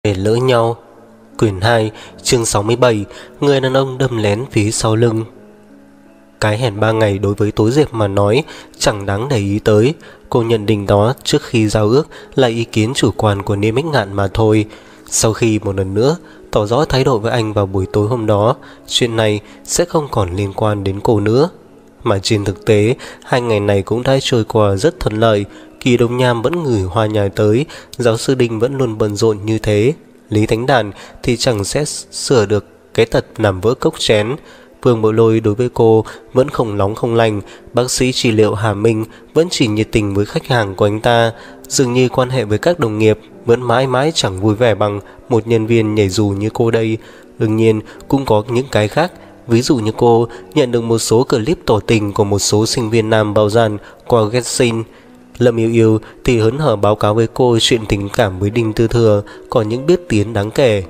Để lỡ nhau. Quyển 2, chương 67. Người đàn ông đâm lén phía sau lưng. Cái hẹn 3 ngày đối với Tố Diệp mà nói chẳng đáng để ý tới. Cô nhận định đó trước khi giao ước là ý kiến chủ quan của Niêm Bách Ngạn mà thôi. Sau khi một lần nữa tỏ rõ thái độ với anh vào buổi tối hôm đó, chuyện này sẽ không còn liên quan đến cô nữa. Mà trên thực tế, 2 ngày này cũng đã trôi qua rất thuận lợi. Kỳ Đông Nham vẫn gửi hoa nhài tới, giáo sư Đinh vẫn luôn bận rộn như thế. Lý Thánh Đàn thì chẳng sẽ sửa được cái tật làm vỡ cốc chén. Vương Bộ Lôi đối với cô vẫn không nóng không lành. Bác sĩ trị liệu Hà Minh vẫn chỉ nhiệt tình với khách hàng của anh ta. Dường như quan hệ với các đồng nghiệp vẫn mãi mãi chẳng vui vẻ bằng một nhân viên nhảy dù như cô đây. Đương nhiên cũng có những cái khác. Ví dụ như cô nhận được một số clip tỏ tình của một số sinh viên nam bao dàn qua Getsin. Lâm Yêu Yêu thì hớn hở báo cáo với cô chuyện tình cảm với Đinh Tư Thừa có những bước tiến đáng kể.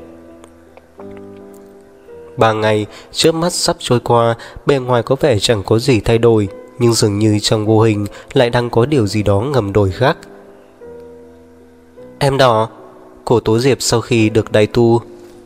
3 ngày trước mắt sắp trôi qua, bề ngoài có vẻ chẳng có gì thay đổi, nhưng dường như trong vô hình lại đang có điều gì đó ngầm đổi khác. Em đỏ. Cô Tố Diệp sau khi được đại tu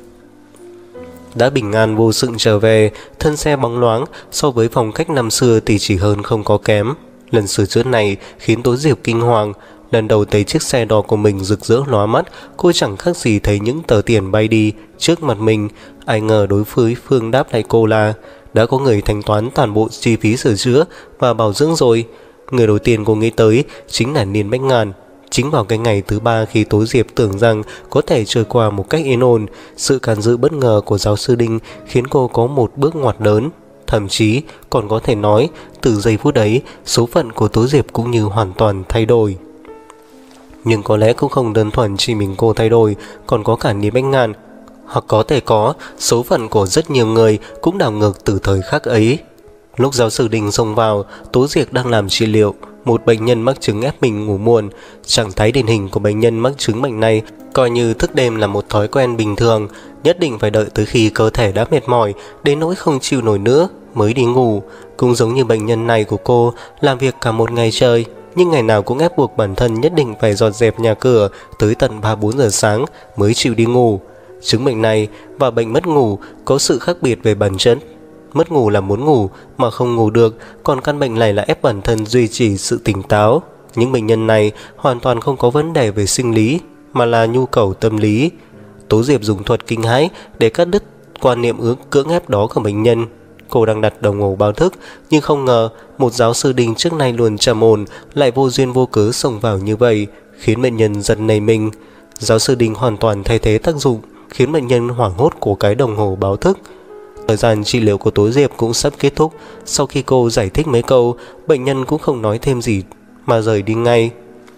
đã bình an vô sự trở về, thân xe bóng loáng, so với phong cách năm xưa thì chỉ hơn không có kém. Lần sửa chữa này khiến Tố Diệp kinh hoàng. Lần đầu thấy chiếc xe đỏ của mình rực rỡ lóa mắt, cô chẳng khác gì thấy những tờ tiền bay đi trước mặt mình. Ai ngờ đối phương đáp lại cô là đã có người thanh toán toàn bộ chi phí sửa chữa và bảo dưỡng rồi. Người đầu tiên cô nghĩ tới chính là Niên Bách Ngạn. Chính vào cái ngày thứ 3 khi Tố Diệp tưởng rằng có thể trôi qua một cách yên ổn, sự can dự bất ngờ của giáo sư Đinh khiến cô có một bước ngoặt lớn. Thậm chí còn có thể nói từ giây phút ấy số phận của Tố Diệp cũng như hoàn toàn thay đổi. Nhưng có lẽ cũng không đơn thuần chỉ mình cô thay đổi, còn có cả Niên Bách Ngạn, hoặc có thể có số phận của rất nhiều người cũng đảo ngược từ thời khắc ấy. Lúc giáo sư Đinh xông vào, Tố Diệp đang làm trị liệu một bệnh nhân mắc chứng ép mình ngủ muộn. Trạng thái điển hình của bệnh nhân mắc chứng bệnh này coi như thức đêm là một thói quen bình thường, nhất định phải đợi tới khi cơ thể đã mệt mỏi đến nỗi không chịu nổi nữa mới đi ngủ. Cũng giống như bệnh nhân này của cô, làm việc cả một ngày trời, nhưng ngày nào cũng ép buộc bản thân nhất định phải dọn dẹp nhà cửa tới tận 3-4 giờ sáng mới chịu đi ngủ. Chứng bệnh này và bệnh mất ngủ có sự khác biệt về bản chất. Mất ngủ là muốn ngủ mà không ngủ được, còn căn bệnh này là ép bản thân duy trì sự tỉnh táo. Những bệnh nhân này hoàn toàn không có vấn đề về sinh lý, mà là nhu cầu tâm lý. Tố Diệp dùng thuật kinh hãi để cắt đứt quan niệm cưỡng ép đó của bệnh nhân. Cô đang đặt đồng hồ báo thức, nhưng không ngờ một giáo sư Đinh trước nay luôn trầm ổn lại vô duyên vô cớ xông vào như vậy, khiến bệnh nhân giật nảy mình. Giáo sư Đinh hoàn toàn thay thế tác dụng, khiến bệnh nhân hoảng hốt của cái đồng hồ báo thức. Thời gian trị liệu của Tố Diệp cũng sắp kết thúc. Sau khi cô giải thích mấy câu, bệnh nhân cũng không nói thêm gì mà rời đi ngay.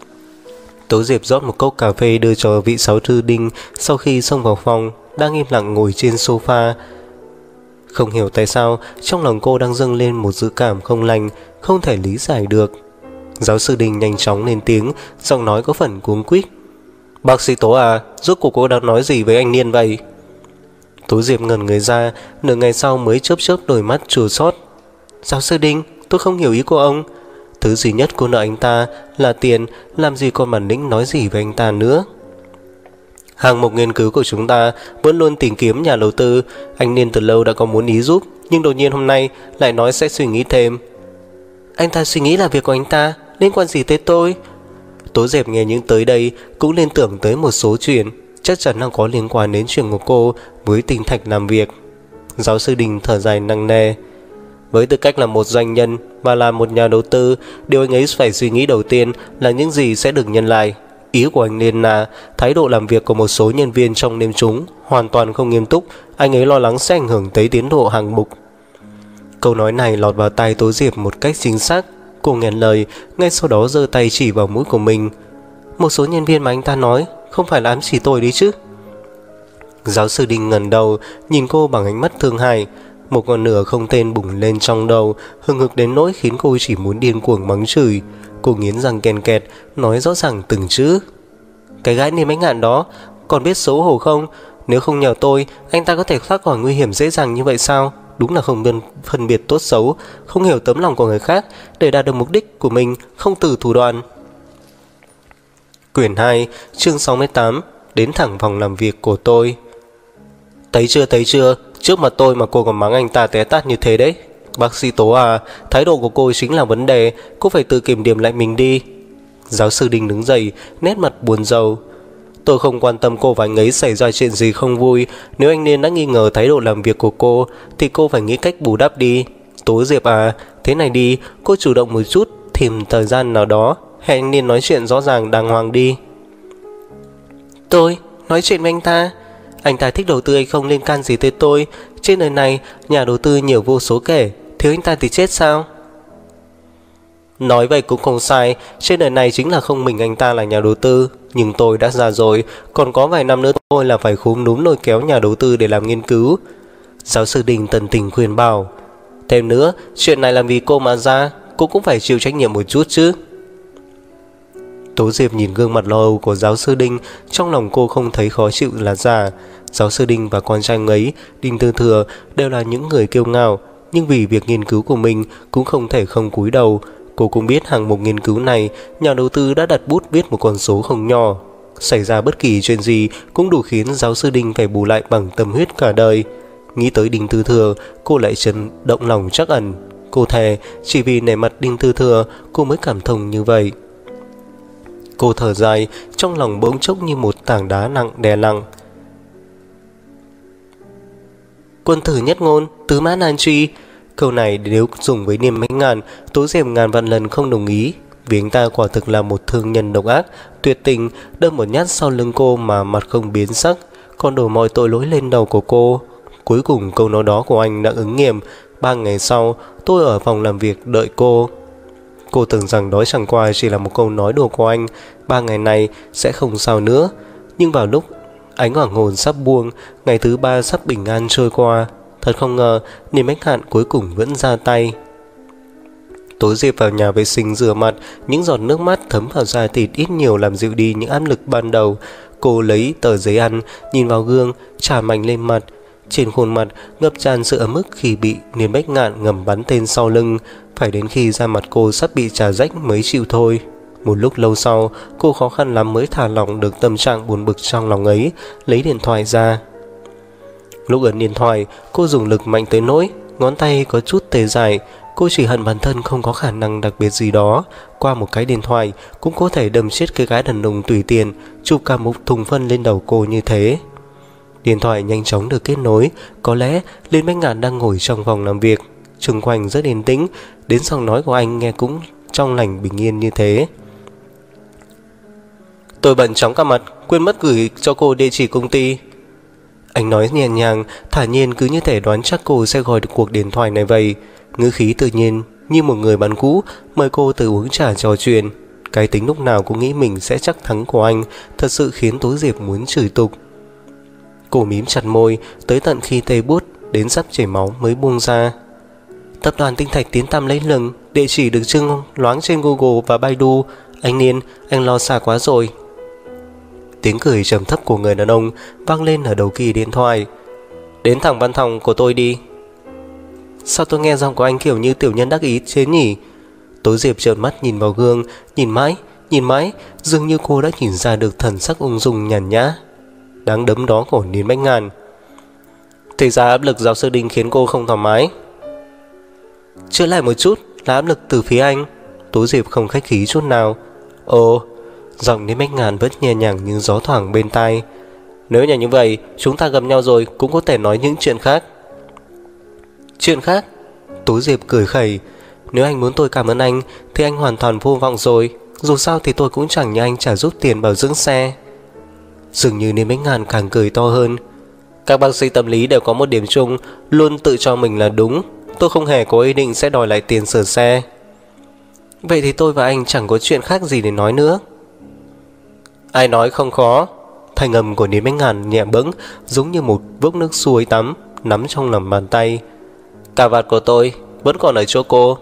Tố Diệp rót một cốc cà phê đưa cho vị giáo sư Đinh. Sau khi xông vào phòng, đang im lặng ngồi trên sofa. Không hiểu tại sao trong lòng cô đang dâng lên một dự cảm không lành, không thể lý giải được. Giáo sư Đinh nhanh chóng lên tiếng, giọng nói có phần cuống quýt. Bác sĩ Tố à, rốt cuộc cô đang nói gì với anh Niên vậy? Tố Diệp ngẩn người ra, nửa ngày sau mới chớp chớp đôi mắt chua xót. Giáo sư Đinh, tôi không hiểu ý của ông. Thứ duy nhất cô nợ anh ta là tiền, làm gì còn bản lĩnh nói gì với anh ta nữa. Hàng mục nghiên cứu của chúng ta vẫn luôn tìm kiếm nhà đầu tư. Anh Niên từ lâu đã có muốn ý giúp, nhưng đột nhiên hôm nay lại nói sẽ suy nghĩ thêm. Anh ta suy nghĩ là việc của anh ta, liên quan gì tới tôi? Tố Diệp nghe những tới đây cũng liên tưởng tới một số chuyện, chắc chắn là có liên quan đến chuyện của cô với Tinh Thạch làm việc. Giáo sư Đình thở dài nặng nề. Với tư cách là một doanh nhân và là một nhà đầu tư, điều anh ấy phải suy nghĩ đầu tiên là những gì sẽ được nhân lại. Ý của anh nên là thái độ làm việc của một số nhân viên trong đêm chúng hoàn toàn không nghiêm túc. Anh ấy lo lắng sẽ ảnh hưởng tới tiến độ hàng mục. Câu nói này lọt vào tai Tố Diệp một cách chính xác. Cô nghẹn lời, ngay sau đó giơ tay chỉ vào mũi của mình. Một số nhân viên mà anh ta nói không phải là ám chỉ tôi đấy chứ? Giáo sư Đinh ngẩng đầu nhìn cô bằng ánh mắt thương hại. Một ngọn lửa không tên bùng lên trong đầu, hừng hực đến nỗi khiến cô chỉ muốn điên cuồng mắng chửi. Cô nghiến răng ken kẹt, nói rõ ràng từng chữ. Cái gái Niên Bách Ngạn đó còn biết xấu hổ không? Nếu không nhờ tôi, anh ta có thể thoát khỏi nguy hiểm dễ dàng như vậy sao? Đúng là không đơn phân biệt tốt xấu, không hiểu tấm lòng của người khác để đạt được mục đích của mình, không từ thủ đoạn. Quyển 2, chương 68. đến thẳng phòng làm việc của tôi. Thấy chưa, trước mặt tôi mà cô còn mắng anh ta té tát như thế đấy. Bác sĩ Tố à, thái độ của cô chính là vấn đề, cô phải tự kiểm điểm lại mình đi. Giáo sư Đinh đứng dậy, nét mặt buồn rầu. Tôi không quan tâm cô và anh ấy xảy ra chuyện gì không vui. Nếu anh Niên đã nghi ngờ thái độ làm việc của cô thì cô phải nghĩ cách bù đắp đi. Tố Diệp à, thế này đi, cô chủ động một chút, tìm thời gian nào đó hẹn anh Niên nói chuyện rõ ràng đàng hoàng đi. Tôi nói chuyện với anh ta thích đầu tư hay không liên can gì tới tôi. Trên đời này nhà đầu tư nhiều vô số kể, thiếu anh ta thì chết sao? Nói vậy cũng không sai, trên đời này chính là không mình anh ta là nhà đầu tư. Nhưng tôi đã già rồi, còn có vài năm nữa tôi là phải khúm núm lôi kéo nhà đầu tư để làm nghiên cứu. Giáo sư Đình tận tình khuyên bảo. Thêm nữa, chuyện này làm vì cô mà ra, cô cũng phải chịu trách nhiệm một chút chứ. Tố Diệp nhìn gương mặt lo âu của giáo sư Đinh, trong lòng cô không thấy khó chịu là giả. Giáo sư Đinh và con trai ấy, Đinh Tư Thừa, đều là những người kiêu ngạo, nhưng vì việc nghiên cứu của mình cũng không thể không cúi đầu. Cô cũng biết hạng mục nghiên cứu này, nhà đầu tư đã đặt bút viết một con số không nhỏ. Xảy ra bất kỳ chuyện gì cũng đủ khiến giáo sư Đinh phải bù lại bằng tâm huyết cả đời. Nghĩ tới Đinh Tư Thừa, cô lại chấn động lòng trắc ẩn. Cô thề, chỉ vì nể mặt Đinh Tư Thừa, cô mới cảm thông như vậy. Cô thở dài, trong lòng bỗng chốc như một tảng đá nặng đè nặng. Quân tử nhất ngôn, tứ mã nan truy. Câu này nếu dùng với Niêm Bách Ngạn, Tố Diệp ngàn vạn lần không đồng ý, vì anh ta quả thực là một thương nhân độc ác, tuyệt tình, đâm một nhát sau lưng cô mà mặt không biến sắc, còn đổ mọi tội lỗi lên đầu của cô. Cuối cùng câu nói đó của anh đã ứng nghiệm. 3 ngày sau, tôi ở phòng làm việc đợi cô. Cô tưởng rằng đó chẳng qua chỉ là một câu nói đùa của anh, 3 ngày này sẽ không sao nữa. Nhưng vào lúc ánh hoàng hôn sắp buông, ngày thứ 3 sắp bình an trôi qua, thật không ngờ Niêm Bách Ngạn cuối cùng vẫn ra tay. Tố Diệp vào nhà vệ sinh rửa mặt, những giọt nước mắt thấm vào da thịt ít nhiều làm dịu đi những áp lực ban đầu. Cô lấy tờ giấy ăn, nhìn vào gương, chà mạnh lên mặt. Trên khuôn mặt ngập tràn sự ấm ức khi bị Niêm Bách Ngạn ngầm bắn tên sau lưng. Phải đến khi da mặt cô sắp bị chà rách mới chịu thôi. Một lúc lâu sau, cô khó khăn lắm mới thả lỏng được tâm trạng buồn bực trong lòng ấy, lấy điện thoại ra. Lúc ấn điện thoại, cô dùng lực mạnh tới nỗi ngón tay có chút tê dại. Cô chỉ hận bản thân không có khả năng đặc biệt gì đó, qua một cái điện thoại cũng có thể đâm chết cái gái đàn ông tùy tiện chụp cả một thùng phân lên đầu cô như thế. Điện thoại nhanh chóng được kết nối. Có lẽ Liên Bách Ngạn đang ngồi trong phòng làm việc, xung quanh rất yên tĩnh, đến giọng nói của anh nghe cũng trong lành bình yên như thế. Tôi bận chóng cả mặt, quên mất gửi cho cô địa chỉ công ty. Anh nói nhẹ nhàng, thả nhiên, cứ như thể đoán chắc cô sẽ gọi được cuộc điện thoại này vậy. Ngữ khí tự nhiên như một người bạn cũ mời cô từ uống trà trò chuyện. Cái tính lúc nào cũng nghĩ mình sẽ chắc thắng của anh thật sự khiến Tố Diệp muốn chửi tục. Cô mím chặt môi tới tận khi tê buốt đến sắp chảy máu mới buông ra. Tập đoàn Tinh Thạch tiếng tăm lấy lừng, địa chỉ được trưng loáng trên Google và Baidu. Anh Niên, anh lo xa quá rồi. Tiếng cười trầm thấp của người đàn ông vang lên ở đầu kia điện thoại. Đến thẳng văn phòng của tôi đi. Sao tôi nghe giọng của anh kiểu như tiểu nhân đắc ý thế nhỉ? Tố Diệp trợn mắt nhìn vào gương, nhìn mãi, dường như cô đã nhìn ra được thần sắc ung dung nhàn nhã đáng đấm đó của Niên Bách Ngạn. Thì ra áp lực giáo sư Đinh khiến cô không thoải mái. Chữa lại một chút là áp lực từ phía anh. Tố Diệp không khách khí chút nào. Ồ, giọng Niên Bách Ngạn vẫn nhẹ nhàng như gió thoảng bên tai. Nếu như vậy, chúng ta gặp nhau rồi cũng có thể nói những chuyện khác. Chuyện khác? Tố Diệp cười khẩy. Nếu anh muốn tôi cảm ơn anh thì anh hoàn toàn vô vọng rồi. Dù sao thì tôi cũng chẳng như anh trả giúp tiền bảo dưỡng xe. Dường như Niên Bách Ngạn càng cười to hơn. Các bác sĩ tâm lý đều có một điểm chung, luôn tự cho mình là đúng. Tôi không hề có ý định sẽ đòi lại tiền sửa xe. Vậy thì tôi và anh chẳng có chuyện khác gì để nói nữa. Ai nói không khó. Thanh âm của Niên Bách Ngạn nhẹ bẫng, giống như một vốc nước suối tắm nắm trong lòng bàn tay. Cà vạt của tôi vẫn còn ở chỗ cô.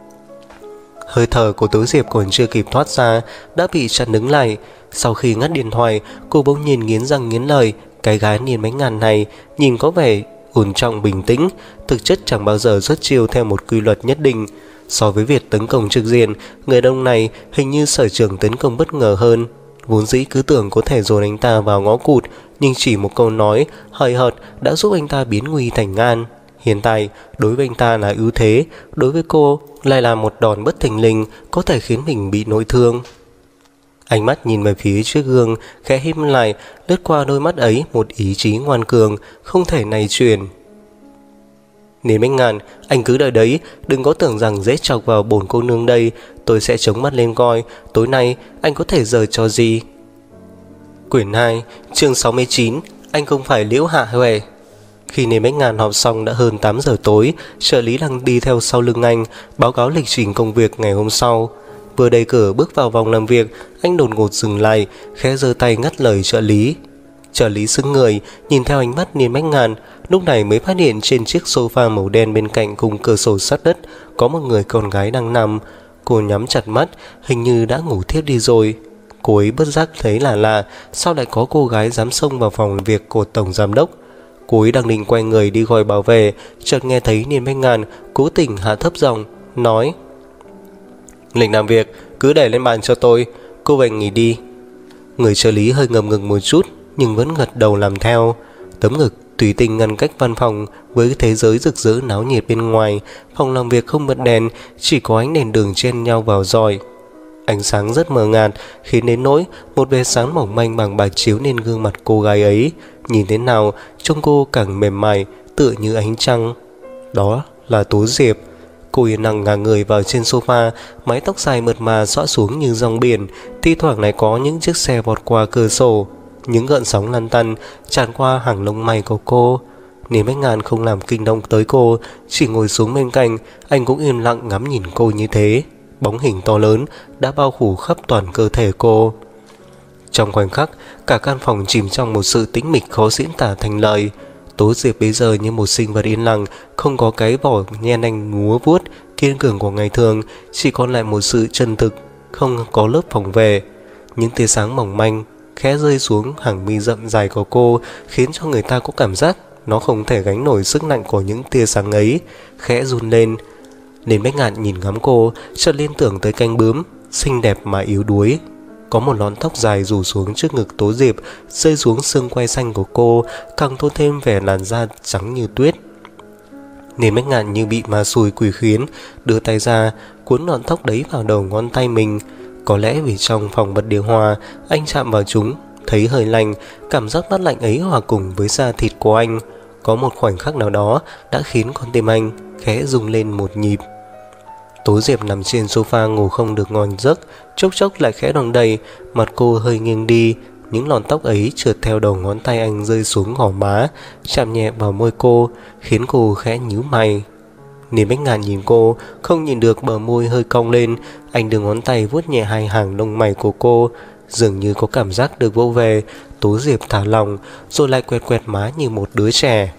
Hơi thở của Tố Diệp còn chưa kịp thoát ra đã bị chặn đứng lại. Sau khi ngắt điện thoại, cô bỗng nhìn nghiến răng nghiến lợi. Cái gái Niên Bách Ngạn này nhìn có vẻ ổn trọng bình tĩnh, thực chất chẳng bao giờ xuất chiêu theo một quy luật nhất định. So với việc tấn công trực diện, người đàn ông này hình như sở trường tấn công bất ngờ hơn. Vốn dĩ cứ tưởng có thể dồn anh ta vào ngõ cụt, nhưng chỉ một câu nói hời hợt đã giúp anh ta biến nguy thành an. Hiện tại, đối với anh ta là ưu thế, đối với cô lại là một đòn bất thình lình có thể khiến mình bị nội thương. Ánh mắt nhìn về phía chiếc gương, khẽ híp lại, lướt qua đôi mắt ấy một ý chí ngoan cường, không thể này chuyển. Nên Bách Ngạn, anh cứ đợi đấy, đừng có tưởng rằng dễ chọc vào bổn cô nương đây, tôi sẽ chống mắt lên coi, tối nay anh có thể giở trò gì. Quyển 2, chương 69, anh không phải Liễu Hạ Huệ. Khi Nên Bách Ngạn họp xong đã hơn 8 giờ tối, trợ lý đang đi theo sau lưng anh, báo cáo lịch trình công việc ngày hôm sau. Vừa đẩy cửa bước vào phòng làm việc, anh đột ngột dừng lại, khẽ giơ tay ngắt lời trợ lý. Trợ lý sững người, nhìn theo ánh mắt Nên Bách Ngạn, lúc này mới phát hiện trên chiếc sofa màu đen bên cạnh khung cửa sổ sát đất có một người con gái đang nằm. Cô nhắm chặt mắt, hình như đã ngủ thiếp đi rồi. Cô ấy bất giác thấy là lạ, sao lại có cô gái dám xông vào phòng làm việc của tổng giám đốc. Cô ấy đang định quay người đi gọi bảo vệ, chợt nghe thấy Nên Bách Ngạn cố tình hạ thấp giọng nói: "Lịch làm việc cứ để lên bàn cho tôi, cô về nghỉ đi." Người trợ lý hơi ngập ngừng một chút nhưng vẫn gật đầu làm theo. Tấm ngực tùy tình ngăn cách văn phòng với thế giới rực rỡ náo nhiệt bên ngoài. Phòng làm việc không bật đèn, chỉ có ánh đèn đường chen nhau vào rọi. Ánh sáng rất mờ nhạt, khiến đến nỗi một vệt sáng mỏng manh bằng bạc chiếu lên gương mặt cô gái ấy. Nhìn thế nào trông cô càng mềm mại, tựa như ánh trăng. Đó là Tố Diệp. Cô yên lặng ngả người vào trên sofa, mái tóc dài mượt mà xõa xuống như dòng biển. Thi thoảng lại có những chiếc xe vọt qua cửa sổ, những gợn sóng lăn tăn tràn qua hàng lông mày của cô. Nên Bách Ngạn không làm kinh động tới cô, chỉ ngồi xuống bên cạnh. Anh cũng im lặng ngắm nhìn cô như thế. Bóng hình to lớn đã bao phủ khắp toàn cơ thể cô. Trong khoảnh khắc, cả căn phòng chìm trong một sự tĩnh mịch khó diễn tả thành lời. Tố Diệp bây giờ như một sinh vật yên lặng, không có cái vỏ nhen nanh múa vuốt kiên cường của ngày thường, chỉ còn lại một sự chân thực, không có lớp phòng vệ. Những tia sáng mỏng manh khẽ rơi xuống hàng mi rậm dài của cô, khiến cho người ta có cảm giác nó không thể gánh nổi sức nặng của những tia sáng ấy, khẽ run lên. Nên Bách Ngạn nhìn ngắm cô, chợt liên tưởng tới cánh bướm, xinh đẹp mà yếu đuối. Có một lọn tóc dài rủ xuống trước ngực Tố Diệp, rơi xuống xương quai xanh của cô, càng tôn thêm vẻ làn da trắng như tuyết. Nên Bách Ngạn như bị ma xui quỷ khiến, đưa tay ra, cuốn lọn tóc đấy vào đầu ngón tay mình. Có lẽ vì trong phòng bật điều hòa, anh chạm vào chúng, thấy hơi lạnh, cảm giác mát lạnh ấy hòa cùng với da thịt của anh. Có một khoảnh khắc nào đó đã khiến con tim anh khẽ rung lên một nhịp. Tố Diệp nằm trên sofa ngủ không được ngon giấc, chốc chốc lại khẽ đong đầy, mặt cô hơi nghiêng đi, những lọn tóc ấy trượt theo đầu ngón tay anh rơi xuống gò má, chạm nhẹ vào môi cô, khiến cô khẽ nhíu mày. Nên Bách Ngạn nhìn cô, không nhìn được bờ môi hơi cong lên, anh đưa ngón tay vuốt nhẹ hai hàng lông mày của cô, dường như có cảm giác được vỗ về. Tố Diệp thả lòng, rồi lại quẹt quẹt má như một đứa trẻ.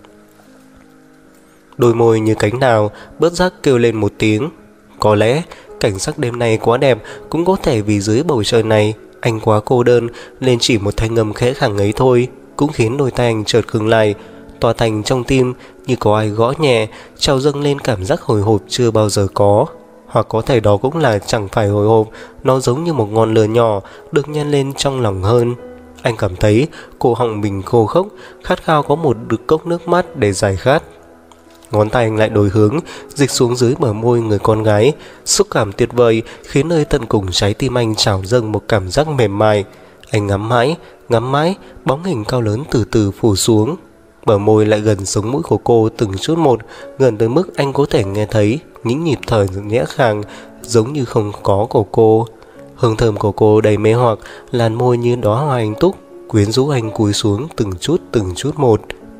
Đôi môi như cánh đào bất giác kêu lên một tiếng. Có lẽ cảnh sắc đêm nay quá đẹp, cũng có thể vì dưới bầu trời này anh quá cô đơn, nên chỉ một thanh âm khẽ khàng ấy thôi cũng khiến đôi tay anh chợt khựng lại. Tỏa thành trong tim như có ai gõ nhẹ, trào dâng lên cảm giác hồi hộp chưa bao giờ có. Hoặc có thể đó cũng là chẳng phải hồi hộp, nó giống như một ngọn lửa nhỏ được nhân lên trong lòng hơn. Anh cảm thấy cổ họng mình khô khốc, khát khao có một cốc nước mát để giải khát. Ngón tay anh lại đổi hướng, dịch xuống dưới bờ môi người con gái. Xúc cảm tuyệt vời khiến nơi tận cùng trái tim anh trào dâng một cảm giác mềm mại. Anh ngắm mãi, bóng hình cao lớn từ từ phủ xuống. Bờ môi lại gần sống mũi của cô từng chút một, gần tới mức anh có thể nghe thấy những nhịp thở nhẹ khàng giống như không có của cô. Hương thơm của cô đầy mê hoặc, làn môi như đóa hoa anh túc quyến rũ anh cúi xuống từng chút một.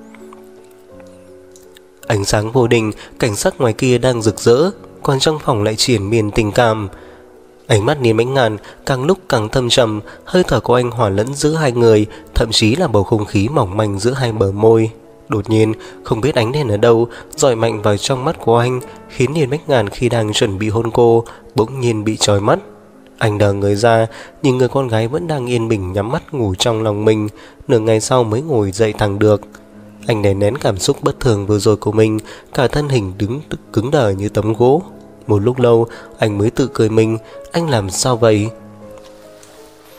Ánh sáng vô định, cảnh sắc ngoài kia đang rực rỡ, còn trong phòng lại triển miên tình cảm. Ánh mắt Nên Bách Ngạn càng lúc càng thâm trầm, hơi thở của anh hòa lẫn giữa hai người, thậm chí là bầu không khí mỏng manh giữa hai bờ môi. Đột nhiên, không biết ánh đèn ở đâu dọi mạnh vào trong mắt của anh, khiến Nên Bách Ngạn khi đang chuẩn bị hôn cô bỗng nhiên bị chói mắt. Anh đờ người ra, nhưng người con gái vẫn đang yên bình nhắm mắt ngủ trong lòng mình, nửa ngày sau mới ngồi dậy thẳng được. Anh đè nén cảm xúc bất thường vừa rồi của mình, cả thân hình đứng cứng đờ như tấm gỗ. Một lúc lâu anh mới tự cười mình, anh làm sao vậy?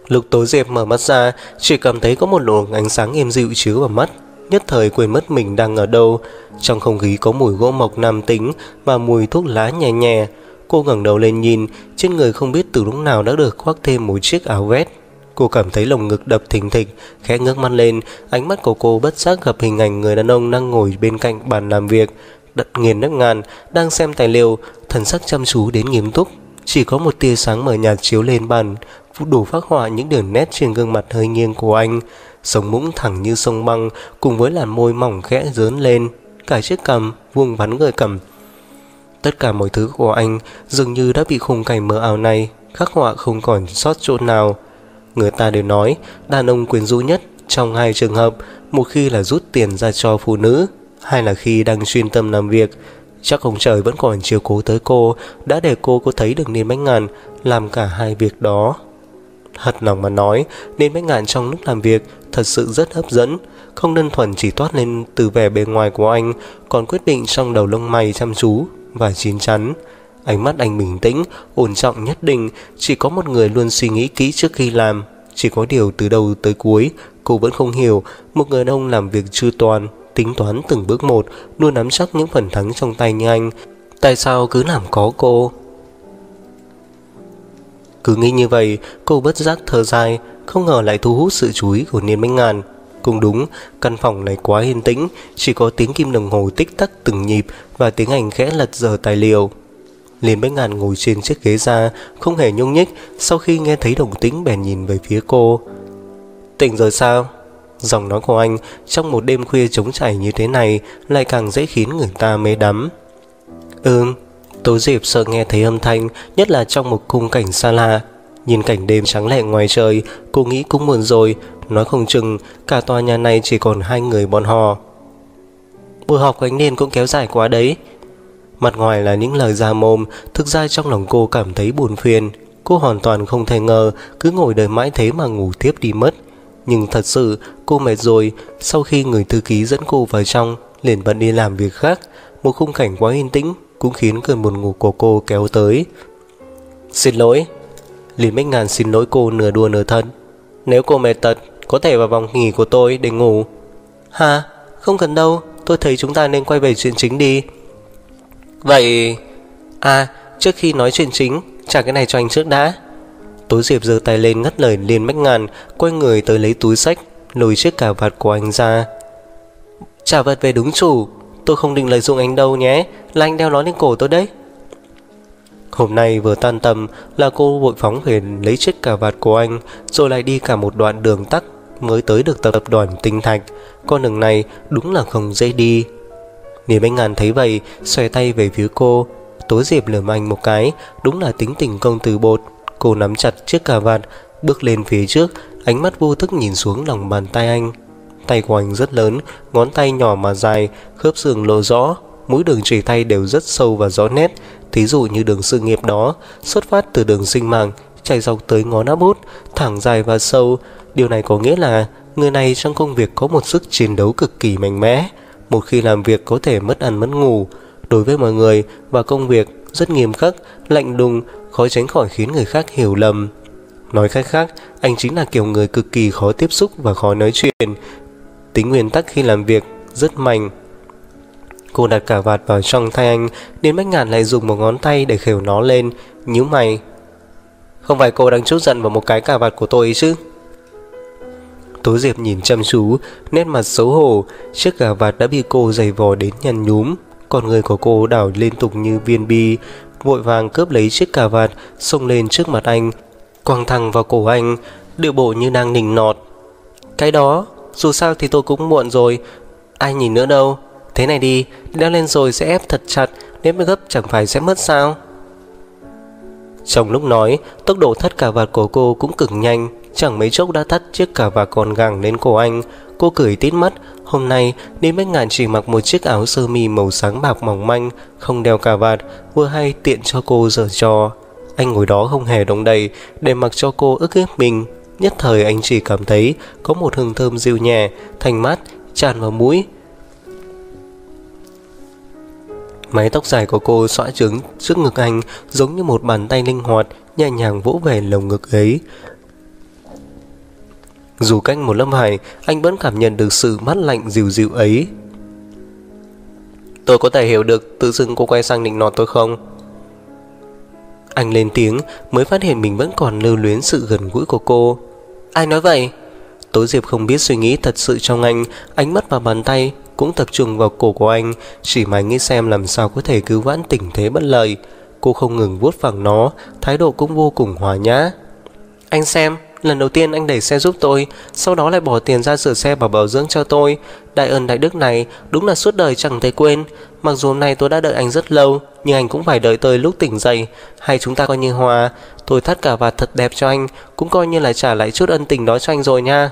Lúc Tố Diệp mở mắt ra, chỉ cảm thấy có một luồng ánh sáng êm dịu chiếu vào mắt, nhất thời quên mất mình đang ở đâu. Trong không khí có mùi gỗ mộc nam tính và mùi thuốc lá nhẹ nhẹ. Cô ngẩng đầu lên nhìn, trên người không biết từ lúc nào đã được khoác thêm một chiếc áo vest. Cô cảm thấy lồng ngực đập thình thịch, khẽ ngước mắt lên, ánh mắt của cô bất giác gặp hình ảnh người đàn ông đang ngồi bên cạnh bàn làm việc, đật nghiền nước ngàn, đang xem tài liệu, thần sắc chăm chú đến nghiêm túc. Chỉ có một tia sáng mờ nhạt chiếu lên bàn, đủ phác họa những đường nét trên gương mặt hơi nghiêng của anh, sống mũm thẳng như sông băng, cùng với làn môi mỏng khẽ dướn lên, cả chiếc cằm vuông vắn gợi cảm. Tất cả mọi thứ của anh dường như đã bị khung cảnh mờ ảo này khắc họa không còn sót chỗ nào. Người ta đều nói đàn ông quyến rũ nhất trong hai trường hợp, một khi là rút tiền ra cho phụ nữ, hai là khi đang chuyên tâm làm việc. Chắc ông trời vẫn còn chiều cố tới cô, đã để cô có thấy được Niên Bách Ngạn làm cả hai việc đó. Thật lòng mà nói, Niên Bách Ngạn trong lúc làm việc thật sự rất hấp dẫn, không đơn thuần chỉ toát lên từ vẻ bề ngoài của anh, còn quyết định trong đầu lông mày chăm chú và chín chắn. Ánh mắt anh bình tĩnh, ổn trọng nhất định, chỉ có một người luôn suy nghĩ kỹ trước khi làm. Chỉ có điều từ đầu tới cuối, cô vẫn không hiểu một người đàn ông làm việc chu toàn, tính toán từng bước một, luôn nắm chắc những phần thắng trong tay như anh, tại sao cứ làm có cô. Cứ nghĩ như vậy, cô bất giác thở dài, không ngờ lại thu hút sự chú ý của Niên Bách Ngạn. Cũng đúng, căn phòng này quá yên tĩnh, chỉ có tiếng kim đồng hồ tích tắc từng nhịp và tiếng Anh khẽ lật dở tài liệu. Niên Bách Ngạn ngồi trên chiếc ghế ra, không hề nhúc nhích, sau khi nghe thấy động tĩnh bèn nhìn về phía cô. Tỉnh rồi sao? Giọng nói của anh trong một đêm khuya trống trải như thế này lại càng dễ khiến người ta mê đắm. Tố Diệp sợ nghe thấy âm thanh, nhất là trong một khung cảnh xa lạ. Nhìn cảnh đêm trắng lệ ngoài trời, cô nghĩ cũng muộn rồi, nói không chừng cả tòa nhà này chỉ còn hai người bọn họ. Buổi họp của anh Niên cũng kéo dài quá đấy. Mặt ngoài là những lời ra mồm, thực ra trong lòng cô cảm thấy buồn phiền. Cô hoàn toàn không thể ngờ cứ ngồi đợi mãi thế mà ngủ tiếp đi mất. Nhưng thật sự cô mệt rồi. Sau khi người thư ký dẫn cô vào trong, liền bận đi làm việc khác. Một khung cảnh quá yên tĩnh cũng khiến cơn buồn ngủ của cô kéo tới. Xin lỗi. Niên Bách Ngạn xin lỗi cô nửa đùa nửa thật. Nếu cô mệt tật, có thể vào phòng nghỉ của tôi để ngủ. Hả? Không cần đâu, tôi thấy chúng ta nên quay về chuyện chính đi. Vậy... trước khi nói chuyện chính, trả cái này cho anh trước đã. Tố Diệp giơ tay lên ngắt lời Niên Bách Ngạn, quay người tới lấy túi xách, lôi chiếc cà vạt của anh ra. Trả vật về đúng chủ, tôi không định lợi dụng anh đâu nhé, là anh đeo nó lên cổ tôi đấy. Hôm nay vừa tan tầm là cô vội phóng về lấy chiếc cà vạt của anh, rồi lại đi cả một đoạn đường tắc mới tới được tập đoàn Tinh Thạch. Con đường này đúng là không dễ đi. Niên Bách Ngạn thấy vậy, xòe tay về phía cô. Tố Diệp lườm anh một cái, đúng là tính tình công tử bột. Cô nắm chặt chiếc cà vạt, bước lên phía trước, ánh mắt vô thức nhìn xuống lòng bàn tay anh. Tay của anh rất lớn, ngón tay nhỏ mà dài, khớp xương lộ rõ, mỗi đường chỉ tay đều rất sâu và rõ nét. Thí dụ như đường sự nghiệp đó, xuất phát từ đường sinh mạng, chạy dọc tới ngón áp út, thẳng dài và sâu. Điều này có nghĩa là người này trong công việc có một sức chiến đấu cực kỳ mạnh mẽ. Một khi làm việc có thể mất ăn mất ngủ. Đối với mọi người và công việc rất nghiêm khắc, lạnh lùng, khó tránh khỏi khiến người khác hiểu lầm. Nói cách khác, anh chính là kiểu người cực kỳ khó tiếp xúc và khó nói chuyện. Tính nguyên tắc khi làm việc rất mạnh. Cô đặt cà vạt vào trong tay anh, Niên Bách Ngạn lại dùng một ngón tay để khều nó lên, nhíu mày. Không phải cô đang trút giận vào một cái cà vạt của tôi ấy chứ? Tố Diệp nhìn chăm chú, nét mặt xấu hổ, chiếc cà vạt đã bị cô giày vò đến nhăn nhúm. Con người của cô đảo liên tục như viên bi, vội vàng cướp lấy chiếc cà vạt, xông lên trước mặt anh, quăng thẳng vào cổ anh, điệu bộ như đang nịnh nọt. Cái đó, dù sao thì tôi cũng muộn rồi, ai nhìn nữa đâu. Thế này đi, đeo lên rồi sẽ ép thật chặt, nếu mới gấp chẳng phải sẽ mất sao? Trong lúc nói, tốc độ thắt cà vạt của cô cũng cực nhanh, chẳng mấy chốc đã thắt chiếc cà vạt còn gẳng lên cổ anh. Cô cười tít mắt. Hôm nay Niên Bách Ngạn chỉ mặc một chiếc áo sơ mi màu sáng bạc mỏng manh, không đeo cà vạt, vừa hay tiện cho cô giở trò. Anh ngồi đó không hề động đậy, để mặc cho cô ức hiếp mình. Nhất thời anh chỉ cảm thấy có một hương thơm dịu nhẹ, thanh mát tràn vào mũi. Mái tóc dài của cô xõa trứng trước ngực anh, giống như một bàn tay linh hoạt nhẹ nhàng vỗ về lồng ngực ấy. Dù cách một lớp vải, anh vẫn cảm nhận được sự mát lạnh dịu dịu ấy. Tôi có thể hiểu được tự dưng cô quay sang định nọt tôi không? Anh lên tiếng, mới phát hiện mình vẫn còn lưu luyến sự gần gũi của cô. Ai nói vậy? Tố Diệp không biết suy nghĩ thật sự trong anh. Ánh mắt và bàn tay cũng tập trung vào cổ của anh, chỉ mải nghĩ xem làm sao có thể cứu vãn tình thế bất lợi. Cô không ngừng vuốt phẳng nó, thái độ cũng vô cùng hòa nhã. Anh xem, lần đầu tiên anh đẩy xe giúp tôi, sau đó lại bỏ tiền ra sửa xe và bảo dưỡng cho tôi. Đại ơn đại đức này đúng là suốt đời chẳng thể quên. Mặc dù hôm nay tôi đã đợi anh rất lâu, nhưng anh cũng phải đợi tôi lúc tỉnh dậy. Hay chúng ta coi như hòa. Tôi thắt cà vạt thật đẹp cho anh, cũng coi như là trả lại chút ân tình đó cho anh rồi nha.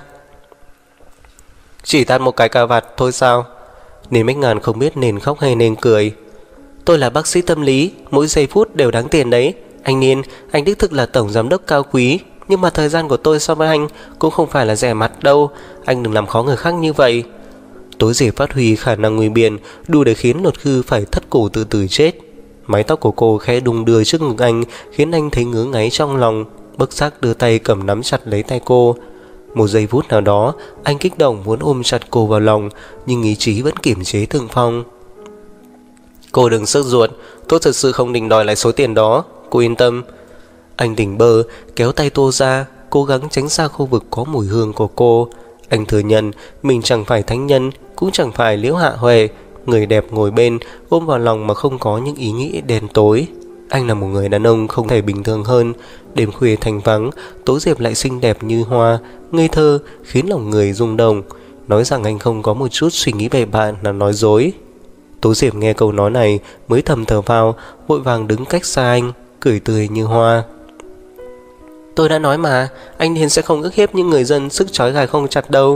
Chỉ thắt một cái cà vạt thôi sao? Nên Bách Ngàn không biết nên khóc hay nên cười. Tôi là bác sĩ tâm lý, mỗi giây phút đều đáng tiền đấy. Anh Niên, anh đích thực là tổng giám đốc cao quý, nhưng mà thời gian của tôi so với anh cũng không phải là rẻ mặt đâu. Anh đừng làm khó người khác như vậy. Tố Diệp phát huy khả năng ngụy biện đủ để khiến Luật Khư phải thất cổ tự tử chết. Mái tóc của cô khẽ đung đưa trước ngực anh, khiến anh thấy ngứa ngáy trong lòng. Bất giác đưa tay cầm nắm chặt lấy tay cô. Một giây phút nào đó, anh kích động muốn ôm chặt cô vào lòng, nhưng ý chí vẫn kiềm chế Thượng Phong. Cô đừng sốt ruột, tôi thật sự không định đòi lại số tiền đó, cô yên tâm. Anh tỉnh bơ, kéo tay Tô ra, cố gắng tránh xa khu vực có mùi hương của cô. Anh thừa nhận mình chẳng phải thánh nhân, cũng chẳng phải Liễu Hạ Huệ, người đẹp ngồi bên, ôm vào lòng mà không có những ý nghĩ đen tối. Anh là một người đàn ông không thể bình thường hơn. Đêm khuya thành vắng, Tố Diệp lại xinh đẹp như hoa, ngây thơ, khiến lòng người rung động. Nói rằng anh không có một chút suy nghĩ về bạn là nói dối. Tố Diệp nghe câu nói này mới thầm thở vào, vội vàng đứng cách xa anh, cười tươi như hoa. Tôi đã nói mà, anh Hiền sẽ không ức hiếp những người dân sức trói gài không chặt đâu.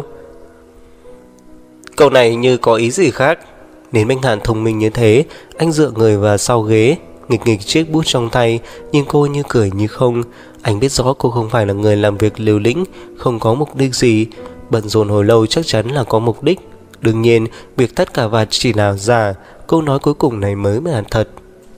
Câu này như có ý gì khác. Nên Bách Ngạn thông minh như thế, anh dựa người vào sau ghế, nghịch nghịch chiếc bút trong tay, nhìn cô như cười như không. Anh biết rõ cô không phải là người làm việc liều lĩnh, không có mục đích gì. Bận rộn hồi lâu chắc chắn là có mục đích. Đương nhiên, việc thắt cà vạt chỉ là giả, câu nói cuối cùng này mới là thật.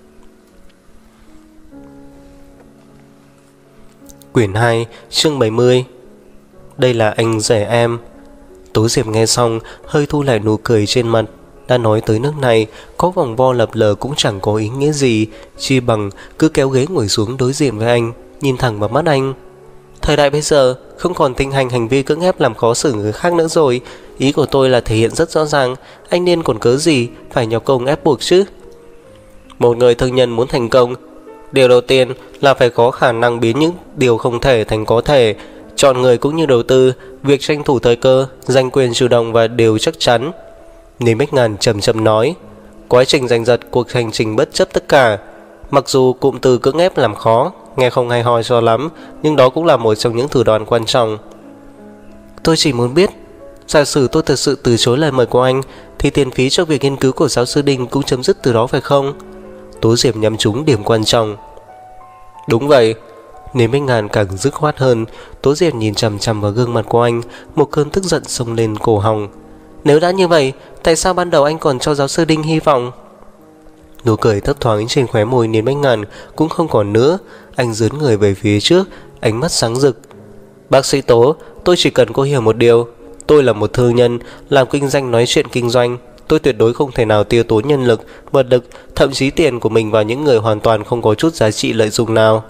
Quyển 2, chương 70. Đây là anh rể em. Tố Diệp nghe xong, hơi thu lại nụ cười trên mặt. Đã nói tới nước này, có vòng vo lập lờ cũng chẳng có ý nghĩa gì, chi bằng cứ kéo ghế ngồi xuống đối diện với anh, nhìn thẳng vào mắt anh. Thời đại bây giờ không còn thịnh hành hành vi cưỡng ép làm khó xử người khác nữa rồi. Ý của tôi là thể hiện rất rõ ràng, anh nên còn cớ gì phải nhọc công ép buộc chứ. Một người thương nhân muốn thành công, điều đầu tiên là phải có khả năng biến những điều không thể thành có thể. Chọn người cũng như đầu tư, việc tranh thủ thời cơ, giành quyền chủ động và điều chắc chắn. Nên Bách Ngàn chậm chậm nói, quá trình giành giật cuộc hành trình bất chấp tất cả. Mặc dù cụm từ cưỡng ép làm khó nghe không hay ho cho lắm, nhưng đó cũng là một trong những thủ đoạn quan trọng. Tôi chỉ muốn biết, giả sử tôi thật sự từ chối lời mời của anh, thì tiền phí cho việc nghiên cứu của giáo sư Đinh cũng chấm dứt từ đó phải không? Tố Diệp nhắm trúng điểm quan trọng. Đúng vậy. Nên Bách Ngàn càng dứt khoát hơn. Tố Diệp nhìn chằm chằm vào gương mặt của anh, một cơn tức giận xông lên cổ họng. Nếu đã như vậy, tại sao ban đầu anh còn cho giáo sư Đinh hy vọng? Nụ cười thấp thoáng trên khóe môi Nên Bách Ngàn cũng không còn nữa. Anh dướn người về phía trước, ánh mắt sáng rực. Bác sĩ Tố, tôi chỉ cần cô hiểu một điều. Tôi là một thương nhân, làm kinh doanh nói chuyện kinh doanh. Tôi tuyệt đối không thể nào tiêu tốn nhân lực, vật lực, thậm chí tiền của mình vào những người hoàn toàn không có chút giá trị lợi dụng nào.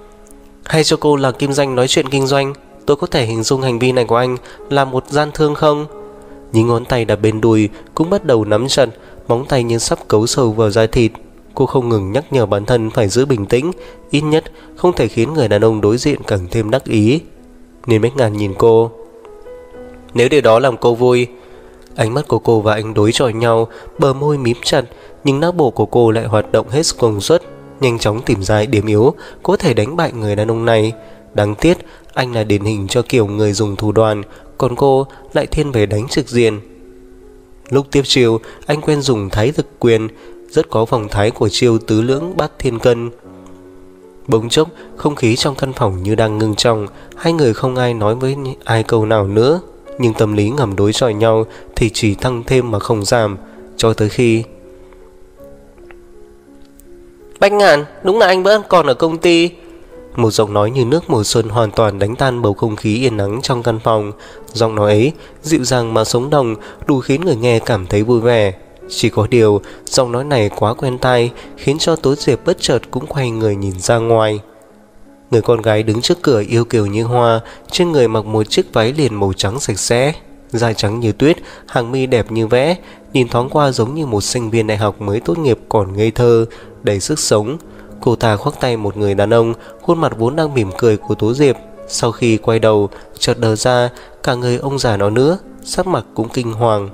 Hay cho cô là kinh doanh nói chuyện kinh doanh, tôi có thể hình dung hành vi này của anh là một gian thương không? Những ngón tay đặt bên đùi cũng bắt đầu nắm chặt, móng tay như sắp cấu sâu vào da thịt. Cô không ngừng nhắc nhở bản thân phải giữ bình tĩnh, ít nhất không thể khiến người đàn ông đối diện càng thêm đắc ý. Nên Bách Ngàn nhìn cô. Nếu điều đó làm cô vui. Ánh mắt của cô và anh đối chọi nhau, bờ môi mím chặt, nhưng não bộ của cô lại hoạt động hết công suất, nhanh chóng tìm ra điểm yếu có thể đánh bại người đàn ông này. Đáng tiếc, anh là điển hình cho kiểu người dùng thủ đoạn, còn cô lại thiên về đánh trực diện. Lúc tiếp chiêu, anh quen dùng thái thực quyền, rất có phong thái của chiêu tứ lưỡng bát thiên cân. Bỗng chốc, không khí trong căn phòng như đang ngưng trọng, hai người không ai nói với ai câu nào nữa, nhưng tâm lý ngầm đối chọi nhau thì chỉ tăng thêm mà không giảm, cho tới khi... Bách Ngạn, đúng là anh vẫn còn ở công ty. Một giọng nói như nước mùa xuân hoàn toàn đánh tan bầu không khí yên nắng trong căn phòng. Giọng nói ấy dịu dàng mà sống động, đủ khiến người nghe cảm thấy vui vẻ. Chỉ có điều, giọng nói này quá quen tai, khiến cho Tố Diệp bất chợt cũng quay người nhìn ra ngoài. Người con gái đứng trước cửa yêu kiều như hoa, trên người mặc một chiếc váy liền màu trắng sạch sẽ, da trắng như tuyết, hàng mi đẹp như vẽ, nhìn thoáng qua giống như một sinh viên đại học mới tốt nghiệp còn ngây thơ, đầy sức sống. Cô ta khoác tay một người đàn ông, khuôn mặt vốn đang mỉm cười của Tố Diệp, sau khi quay đầu, chợt đờ ra, cả người ông già đó nữa, sắc mặt cũng kinh hoàng.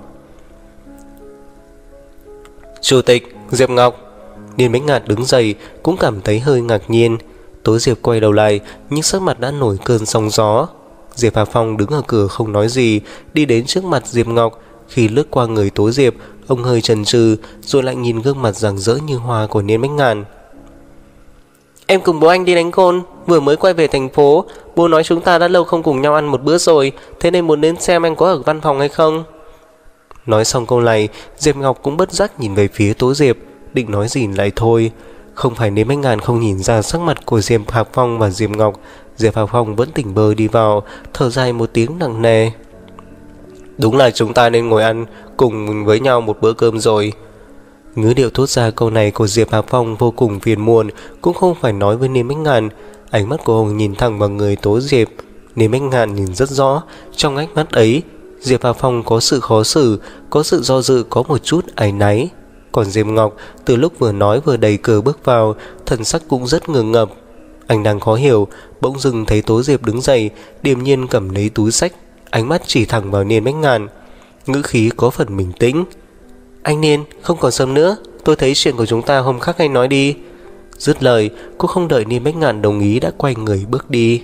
Chủ tịch, Diệp Ngọc. Điền Bách Ngạn đứng dậy, cũng cảm thấy hơi ngạc nhiên. Tố Diệp quay đầu lại, nhưng sắc mặt đã nổi cơn sóng gió. Diệp Hà Phong đứng ở cửa không nói gì, đi đến trước mặt Diệp Ngọc. Khi lướt qua người Tố Diệp, ông hơi chần chừ, rồi lại nhìn gương mặt rạng rỡ như hoa của Điền Bách Ngạn. Em cùng bố anh đi đánh gôn, vừa mới quay về thành phố. Bố nói chúng ta đã lâu không cùng nhau ăn một bữa rồi, thế nên muốn đến xem anh có ở văn phòng hay không. Nói xong câu này, Diệp Ngọc cũng bất giác nhìn về phía Tố Diệp, định nói gì lại thôi. Không phải Điền Bách Ngạn không nhìn ra sắc mặt của Diệp Hà Phong và Diệp Ngọc, Diệp Hà Phong vẫn tỉnh bơ đi vào, thở dài một tiếng nặng nề. Đúng là chúng ta nên ngồi ăn cùng với nhau một bữa cơm rồi. Ngữ điệu thốt ra câu này của Diệp Hà Phong vô cùng phiền muộn, cũng không phải nói với Điền Bách Ngạn. Ánh mắt của ông nhìn thẳng vào người Tố Diệp. Điền Bách Ngạn nhìn rất rõ, trong ánh mắt ấy, Diệp Hà Phong có sự khó xử, có sự do dự, có một chút áy náy. Còn Diệp Ngọc từ lúc vừa nói vừa đẩy cửa bước vào, thần sắc cũng rất ngượng ngập. Anh đang khó hiểu, bỗng dưng thấy Tố Diệp đứng dậy, điềm nhiên cầm lấy túi xách, ánh mắt chỉ thẳng vào Điền Bách Ngạn, ngữ khí có phần bình tĩnh. Anh Điền, không còn sớm nữa, tôi thấy chuyện của chúng ta hôm khác anh nói đi. Dứt lời, cô không đợi Điền Bách Ngạn đồng ý đã quay người bước đi.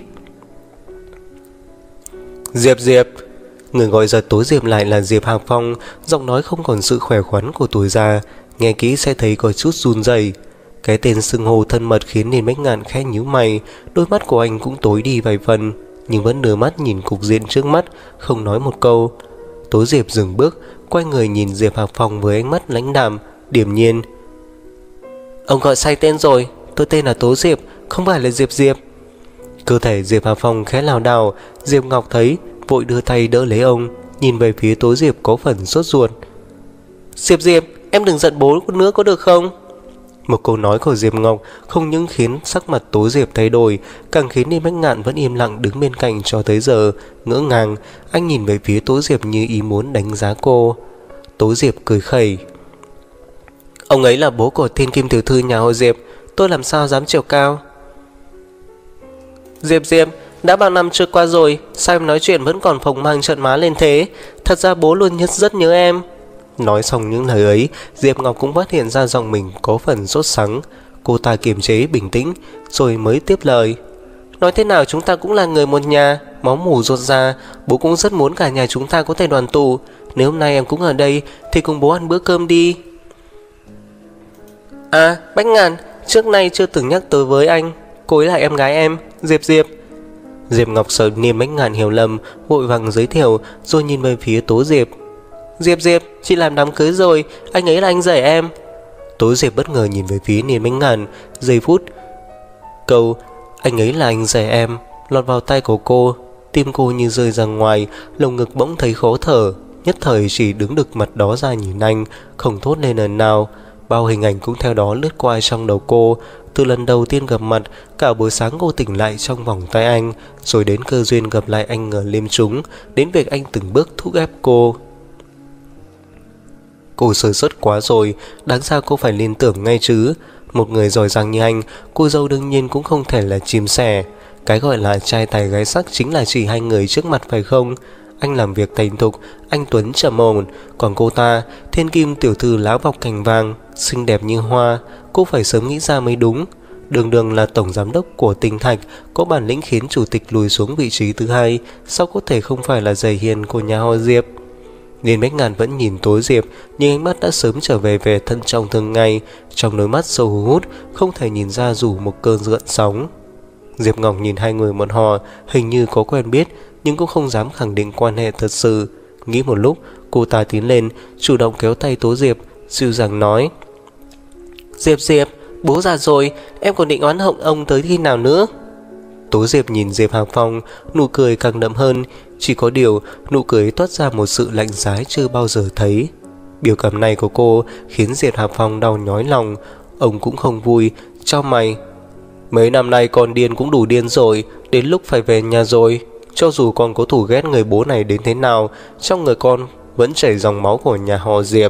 Diệp Diệp. Người gọi giật Tố Diệp lại là Diệp Hà Phong, giọng nói không còn sự khỏe khoắn của tuổi già, nghe kỹ sẽ thấy có chút run rẩy. Cái tên xưng hô thân mật khiến Điền Bách Ngạn khẽ nhíu mày, đôi mắt của anh cũng tối đi vài phần, nhưng vẫn đưa mắt nhìn cục diện trước mắt, không nói một câu. Tố Diệp dừng bước, quay người nhìn Diệp Hà Phong với ánh mắt lãnh đạm, điềm nhiên. Ông gọi sai tên rồi, tôi tên là Tố Diệp, không phải là Diệp Diệp. Cơ thể Diệp Hà Phong khẽ lảo đảo, Diệp Ngọc thấy, vội đưa tay đỡ lấy ông, nhìn về phía Tố Diệp có phần sốt ruột. Diệp Diệp, em đừng giận bố nữa có được không? Một câu nói của Diệp Ngọc không những khiến sắc mặt Tố Diệp thay đổi, càng khiến Điền Bách Ngạn vẫn im lặng đứng bên cạnh cho tới giờ, ngỡ ngàng. Anh nhìn về phía Tố Diệp như ý muốn đánh giá cô. Tố Diệp cười khẩy. Ông ấy là bố của Thiên Kim tiểu thư nhà họ Diệp, tôi làm sao dám chiều cao. Diệp Diệp, đã bao năm trôi qua rồi, sao em nói chuyện vẫn còn phồng mang trợn má lên thế? Thật ra bố luôn rất nhớ em. Nói xong những lời ấy, Diệp Ngọc cũng phát hiện ra giọng mình có phần sốt sắng. Cô ta kiềm chế bình tĩnh, rồi mới tiếp lời. Nói thế nào chúng ta cũng là người một nhà, máu mủ ruột già, bố cũng rất muốn cả nhà chúng ta có thể đoàn tụ. Nếu hôm nay em cũng ở đây, thì cùng bố ăn bữa cơm đi. À, Bách Ngạn, trước nay chưa từng nhắc tới với anh, cô ấy là em gái em, Diệp Diệp. Diệp Ngọc sợ Điền Bách Ngạn hiểu lầm, vội vàng giới thiệu, rồi nhìn về phía Tố Diệp. Diệp Diệp, chị làm đám cưới rồi, anh ấy là anh rể em. Tố Diệp bất ngờ nhìn về phía Điền Bách Ngạn, giây phút. Câu anh ấy là anh rể em lọt vào tay của cô, tim cô như rơi ra ngoài, lồng ngực bỗng thấy khó thở, nhất thời chỉ đứng được mặt đó ra nhìn anh, không thốt lên lần nào. Bao hình ảnh cũng theo đó lướt qua trong đầu cô. Từ lần đầu tiên gặp mặt, cả buổi sáng cô tỉnh lại trong vòng tay anh, rồi đến cơ duyên gặp lại anh ở Liêm Trúng, đến việc anh từng bước thúc ép cô. Cô sơ suất quá rồi, đáng sao cô phải liên tưởng ngay chứ. Một người giỏi giang như anh, cô dâu đương nhiên cũng không thể là chim sẻ. Cái gọi là trai tài gái sắc chính là chỉ hai người trước mặt phải không? Anh làm việc thành thục, anh Tuấn trầm ổn, còn cô ta, Thiên Kim tiểu thư lá vọc cành vàng, xinh đẹp như hoa, cô phải sớm nghĩ ra mới đúng. Đường đường là tổng giám đốc của Tinh Thạch, có bản lĩnh khiến chủ tịch lùi xuống vị trí thứ hai, sao có thể không phải là giày hiền của nhà họ Diệp? Điền Bách Ngạn vẫn nhìn Tố Diệp, nhưng ánh mắt đã sớm trở về thân trọng thường ngày, trong đôi mắt sâu hú hút, không thể nhìn ra dù một cơn gợn sóng. Diệp Ngọc nhìn hai người bọn họ, hình như có quen biết, nhưng cũng không dám khẳng định quan hệ thật sự. Nghĩ một lúc, cô ta tiến lên, chủ động kéo tay Tố Diệp, dịu dàng nói. Diệp Diệp, bố già rồi, em còn định oán hận ông tới khi nào nữa? Tố Diệp nhìn Diệp Hạc Phong, nụ cười càng đậm hơn. Chỉ có điều nụ cười toát ra một sự lạnh giá chưa bao giờ thấy. Biểu cảm này của cô khiến Diệp Hạc Phong đau nhói lòng. Ông cũng không vui, chau mày. Mấy năm nay con điên cũng đủ điên rồi, đến lúc phải về nhà rồi. Cho dù con có thù ghét người bố này đến thế nào, trong người con vẫn chảy dòng máu của nhà họ Diệp.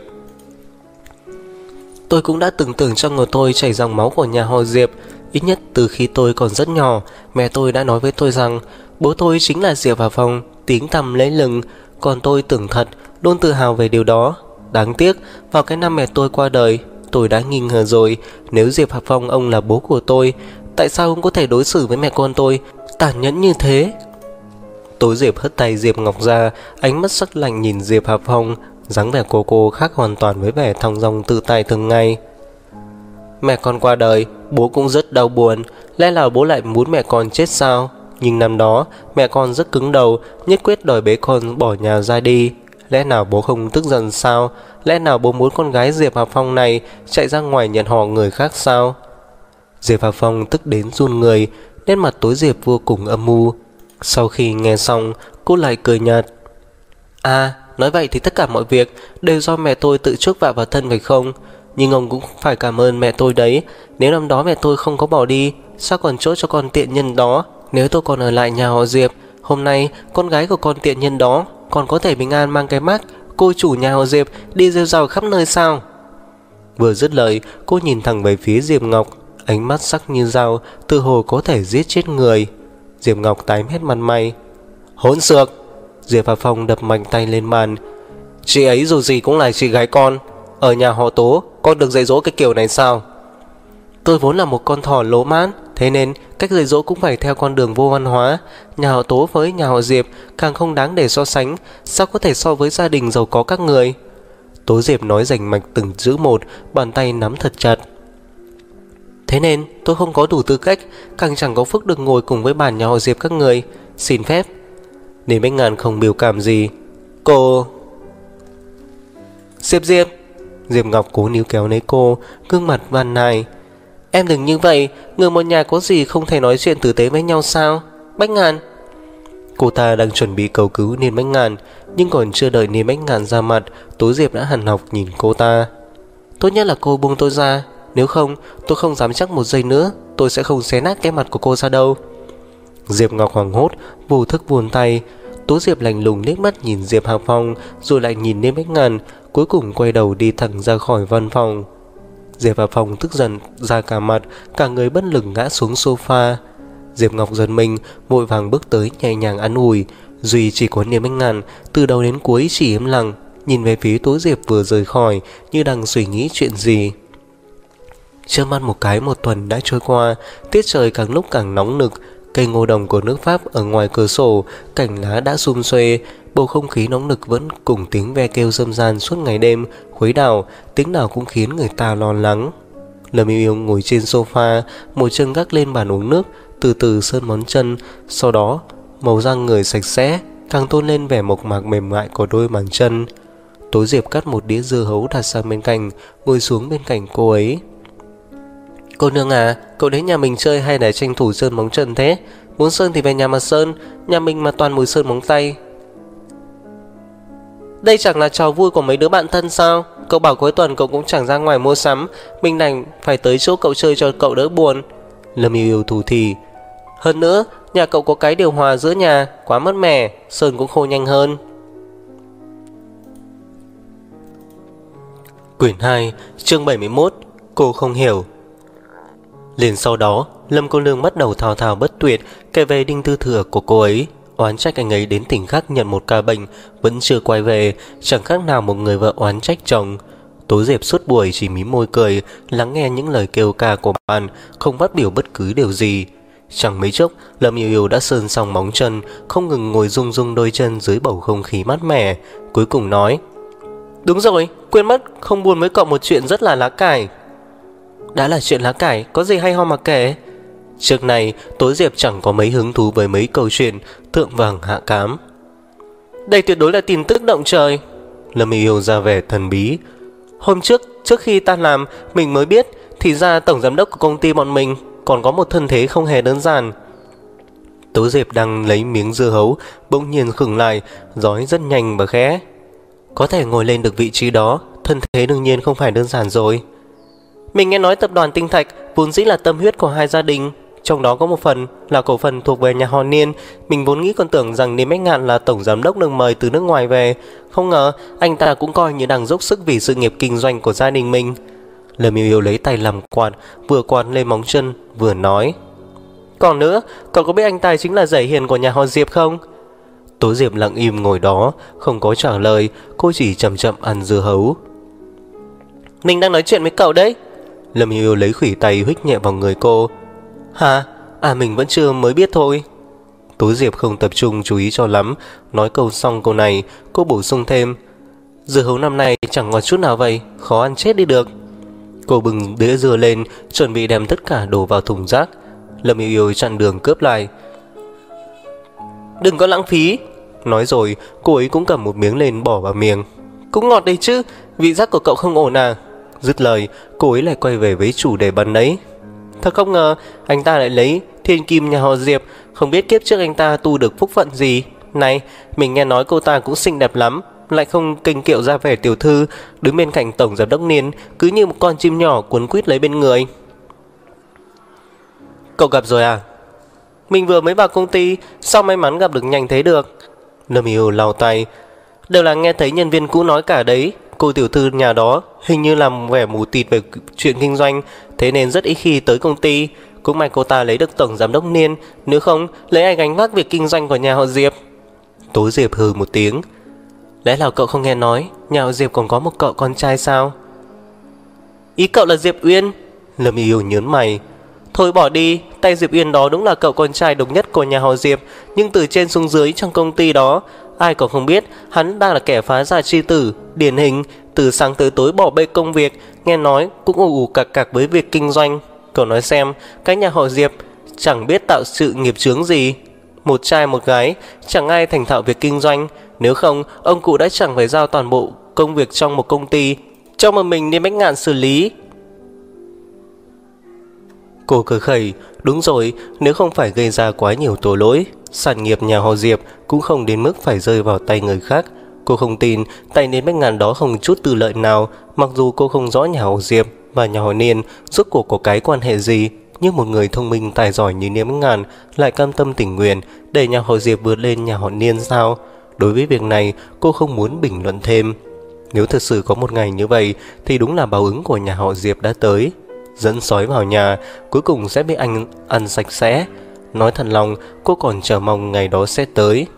Tôi cũng đã từng tưởng trong người tôi chảy dòng máu của nhà họ Diệp. Ít nhất từ khi tôi còn rất nhỏ, mẹ tôi đã nói với tôi rằng bố tôi chính là Diệp Hạc Phong, tiếng tăm lẫy lừng. Còn tôi tưởng thật, luôn tự hào về điều đó. Đáng tiếc, vào cái năm mẹ tôi qua đời, tôi đã nghi ngờ rồi. Nếu Diệp Hạc Phong ông là bố của tôi, tại sao ông có thể đối xử với mẹ con tôi tàn nhẫn như thế? Tố Diệp hất tay Diệp Ngọc ra, ánh mắt sắc lạnh nhìn Diệp Hạc Phong. Dáng vẻ của cô khác hoàn toàn với vẻ thong dong tự tại thường ngày. Mẹ con qua đời, bố cũng rất đau buồn. Lẽ nào bố lại muốn mẹ con chết sao? Nhưng năm đó mẹ con rất cứng đầu, nhất quyết đòi bế con bỏ nhà ra đi. Lẽ nào bố không tức giận sao? Lẽ nào bố muốn con gái Diệp Hạc Phong này chạy ra ngoài nhận họ người khác sao? Diệp Hạc Phong tức đến run người, nét mặt Tố Diệp vô cùng âm mưu. Sau khi nghe xong, cô lại cười nhạt. Nói vậy thì tất cả mọi việc đều do mẹ tôi tự chuốc vạ vào thân phải không? Nhưng ông cũng phải cảm ơn mẹ tôi đấy. Nếu năm đó mẹ tôi không có bỏ đi, sao còn chỗ cho con tiện nhân đó? Nếu tôi còn ở lại nhà họ Diệp, hôm nay con gái của con tiện nhân đó còn có thể bình an mang cái mác cô chủ nhà họ Diệp đi rêu rao khắp nơi sao? Vừa dứt lời, cô nhìn thẳng về phía Diệp Ngọc, ánh mắt sắc như dao, tự hồ có thể giết chết người. Diệp Ngọc tái mét mặt mày. Hỗn xược! Diệp Hạc Phong đập mạnh tay lên bàn. Chị ấy dù gì cũng là chị gái con. Ở nhà họ Tố, con được dạy dỗ cái kiểu này sao? Tôi vốn là một con thỏ lố mãn, thế nên cách dạy dỗ cũng phải theo con đường vô văn hóa. Nhà họ Tố với nhà họ Diệp càng không đáng để so sánh. Sao có thể so với gia đình giàu có các người? Tố Diệp nói rành mạch từng chữ một, bàn tay nắm thật chặt. Thế nên tôi không có đủ tư cách, càng chẳng có phước được ngồi cùng với bàn nhà họ Diệp các người. Xin phép. Nên Bách Ngàn không biểu cảm gì. Cô... Diệp. Diệp Ngọc cố níu kéo lấy cô, gương mặt van nài. Em đừng như vậy, người một nhà có gì không thể nói chuyện tử tế với nhau sao? Bách Ngàn. Cô ta đang chuẩn bị cầu cứu Niên Bách Ngàn, nhưng còn chưa đợi Niên Bách Ngàn ra mặt, Tố Diệp đã hằn học nhìn cô ta. Tốt nhất là cô buông tôi ra, nếu không tôi không dám chắc một giây nữa tôi sẽ không xé nát cái mặt của cô ra đâu. Diệp Ngọc hoảng hốt, vô thức vươn tay. Tố Diệp lạnh lùng liếc mắt nhìn Diệp Hạc Phong, rồi lại nhìn Niên Bách Ngàn, cuối cùng quay đầu đi thẳng ra khỏi văn phòng. Diệp Hạc Phong tức giận ra cả mặt, cả người bất lực ngã xuống sofa. Diệp Ngọc giật mình, vội vàng bước tới nhẹ nhàng an ủi. Duy chỉ có Niên Bách Ngàn từ đầu đến cuối chỉ im lặng, nhìn về phía Tố Diệp vừa rời khỏi, như đang suy nghĩ chuyện gì. Trước mắt một cái một tuần đã trôi qua, tiết trời càng lúc càng nóng nực. Cây ngô đồng của nước Pháp ở ngoài cửa sổ, cành lá đã sum xuê, bầu không khí nóng nực vẫn cùng tiếng ve kêu râm ran suốt ngày đêm, khuấy đảo, tiếng nào cũng khiến người ta lo lắng. Lâm Yêu Yêu ngồi trên sofa, một chân gác lên bàn uống nước, từ từ sơn món chân, sau đó màu răng người sạch sẽ, càng tôn lên vẻ mộc mạc mềm mại của đôi bàn chân. Tố Diệp cắt một đĩa dưa hấu đặt sang bên cạnh, ngồi xuống bên cạnh cô ấy. Cô nương à, cậu đến nhà mình chơi hay để tranh thủ sơn móng chân thế? Muốn sơn thì về nhà mà sơn, nhà mình mà toàn mùi sơn móng tay. Đây chẳng là trò vui của mấy đứa bạn thân sao? Cậu bảo cuối tuần cậu cũng chẳng ra ngoài mua sắm, mình đành phải tới chỗ cậu chơi cho cậu đỡ buồn. Lâm Yêu Yêu thủ thỉ. Hơn nữa, nhà cậu có cái điều hòa giữa nhà, quá mát mẻ, sơn cũng khô nhanh hơn. Quyển 2, chương 71. Cô không hiểu. Liền sau đó, Lâm cô nương bắt đầu thao thao bất tuyệt kể về Đinh Tư Thừa của cô ấy, oán trách anh ấy đến tỉnh khác nhận một ca bệnh vẫn chưa quay về, chẳng khác nào một người vợ oán trách chồng. Tố Diệp suốt buổi chỉ mím môi cười, lắng nghe những lời kêu ca của bạn, không phát biểu bất cứ điều gì. Chẳng mấy chốc, Lâm Yêu Yêu đã sơn xong móng chân, không ngừng ngồi rung rung đôi chân dưới bầu không khí mát mẻ, cuối cùng nói: Đúng rồi, quên mất không buồn với cậu một chuyện rất là lá cải. Đã là chuyện lá cải, có gì hay ho mà kể. Trước này, Tố Diệp chẳng có mấy hứng thú với mấy câu chuyện thượng vàng hạ cám. Đây tuyệt đối là tin tức động trời. Lâm Yêu Yêu ra vẻ thần bí. Hôm trước khi ta làm, mình mới biết, thì ra tổng giám đốc của công ty bọn mình còn có một thân thế không hề đơn giản. Tố Diệp đang lấy miếng dưa hấu, bỗng nhiên khựng lại, nói rất nhanh và khẽ. Có thể ngồi lên được vị trí đó, thân thế đương nhiên không phải đơn giản rồi. Mình nghe nói tập đoàn Tinh Thạch vốn dĩ là tâm huyết của hai gia đình, trong đó có một phần là cổ phần thuộc về nhà họ Niên. Mình vốn nghĩ còn tưởng rằng Niên Bách Ngạn là tổng giám đốc được mời từ nước ngoài về, không ngờ anh ta cũng coi như đang dốc sức vì sự nghiệp kinh doanh của gia đình mình. Lâm Yêu Yêu lấy tay làm quạt, vừa quạt lên móng chân vừa nói. Còn nữa, cậu có biết anh ta chính là rể hiền của nhà họ Diệp không? Tố Diệp lặng im ngồi đó, không có trả lời, cô chỉ chậm chậm ăn dưa hấu. Mình đang nói chuyện với cậu đấy. Lâm Yêu Yêu lấy khuỷu tay huých nhẹ vào người cô. Hả? À, mình vẫn chưa mới biết thôi. Tố Diệp không tập trung chú ý cho lắm, nói câu xong câu này, cô bổ sung thêm. Dưa hấu năm nay chẳng ngọt chút nào vậy, khó ăn chết đi được. Cô bưng đĩa dưa lên, chuẩn bị đem tất cả đổ vào thùng rác. Lâm Yêu Yêu chặn đường cướp lại. Đừng có lãng phí. Nói rồi, cô ấy cũng cầm một miếng lên bỏ vào miệng. Cũng ngọt đấy chứ, vị giác của cậu không ổn à? Dứt lời, cô ấy lại quay về với chủ đề ban nãy. Thật không ngờ, anh ta lại lấy thiên kim nhà họ Diệp, không biết kiếp trước anh ta tu được phúc phận gì. Này, mình nghe nói cô ta cũng xinh đẹp lắm, lại không kênh kiệu ra vẻ tiểu thư, đứng bên cạnh tổng giám đốc Niên, cứ như một con chim nhỏ cuốn quýt lấy bên người. Cậu gặp rồi à? Mình vừa mới vào công ty, sao may mắn gặp được nhanh thế được? Lâm Yêu lau tay. Đều là nghe thấy nhân viên cũ nói cả đấy. Cô tiểu thư nhà đó hình như làm vẻ mù tịt về chuyện kinh doanh, thế nên rất ít khi tới công ty. Cũng may cô ta lấy được tổng giám đốc Niên, nếu không lấy ai gánh vác việc kinh doanh của nhà họ Diệp. Tố Diệp hừ một tiếng. Lẽ nào cậu không nghe nói nhà họ Diệp còn có một cậu con trai sao? Ý cậu là Diệp Uyên? Lâm Yêu nhớn mày. Thôi bỏ đi, tay Diệp Uyên đó đúng là cậu con trai độc nhất của nhà họ Diệp, nhưng từ trên xuống dưới trong công ty đó, ai còn không biết hắn đang là kẻ phá gia chi tử, điển hình, từ sáng tới tối bỏ bê công việc, nghe nói cũng ù ù cạc cạc với việc kinh doanh. Cậu nói xem, cái nhà họ Diệp chẳng biết tạo sự nghiệp chướng gì. Một trai một gái, chẳng ai thành thạo việc kinh doanh, nếu không ông cụ đã chẳng phải giao toàn bộ công việc trong một công ty cho một mình Niên Bách Ngạn xử lý. Cô cười khẩy, đúng rồi, nếu không phải gây ra quá nhiều tội lỗi, sản nghiệp nhà họ Diệp cũng không đến mức phải rơi vào tay người khác. Cô không tin tay Niên Bách Ngạn đó không chút tư lợi nào, mặc dù cô không rõ nhà họ Diệp và nhà họ Niên rốt cuộc có cái quan hệ gì, nhưng một người thông minh tài giỏi như Niên Bách Ngạn lại cam tâm tình nguyện để nhà họ Diệp vượt lên nhà họ Niên sao? Đối với việc này, cô không muốn bình luận thêm. Nếu thật sự có một ngày như vậy thì đúng là báo ứng của nhà họ Diệp đã tới. Dẫn sói vào nhà, cuối cùng sẽ bị anh ăn sạch sẽ. Nói thật lòng, cô còn chờ mong ngày đó sẽ tới.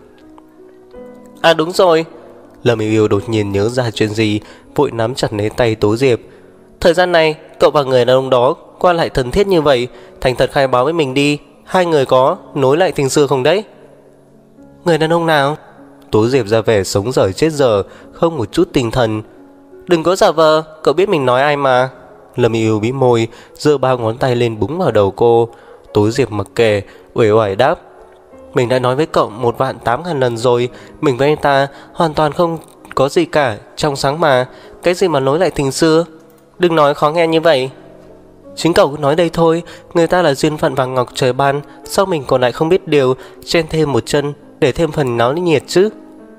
À đúng rồi. Lâm Yêu Yêu đột nhiên nhớ ra chuyện gì, vội nắm chặt lấy tay Tố Diệp. Thời gian này, cậu và người đàn ông đó qua lại thân thiết như vậy, thành thật khai báo với mình đi, hai người có nối lại tình xưa không đấy? Người đàn ông nào? Tố Diệp ra vẻ sống dở chết dở, không một chút tinh thần. Đừng có giả vờ, cậu biết mình nói ai mà. Lâm Yêu bĩm môi, giơ ba ngón tay lên búng vào đầu cô. Tố Diệp mặc kệ, uể oải đáp. Mình đã nói với cậu 1.800.000 lần rồi, mình với anh ta hoàn toàn không có gì cả, trong sáng mà. Cái gì mà nối lại tình xưa? Đừng nói khó nghe như vậy. Chính cậu nói đây thôi, người ta là duyên phận vàng ngọc trời ban, sao mình còn lại không biết điều, chen thêm một chân để thêm phần náo nhiệt chứ?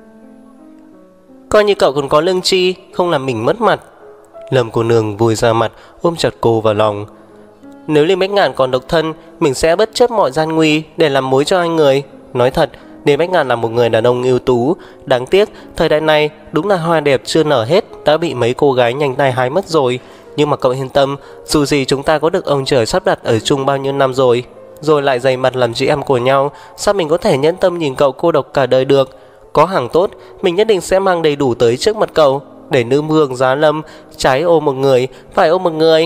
Coi như cậu còn có lương tri, không làm mình mất mặt. Lâm cô nương vui ra mặt, ôm chặt cô vào lòng. Nếu Niên Bách Ngạn còn độc thân, mình sẽ bất chấp mọi gian nguy để làm mối cho hai người. Nói thật, Niên Bách Ngạn là một người đàn ông ưu tú. Đáng tiếc, thời đại này đúng là hoa đẹp chưa nở hết, đã bị mấy cô gái nhanh tay hái mất rồi. Nhưng mà cậu yên tâm, dù gì chúng ta có được ông trời sắp đặt ở chung bao nhiêu năm rồi, rồi lại dày mặt làm chị em của nhau, sao mình có thể nhẫn tâm nhìn cậu cô độc cả đời được? Có hàng tốt, mình nhất định sẽ mang đầy đủ tới trước mặt cậu, để nữ vương giá lâm, trái ôm một người, phải ôm một người.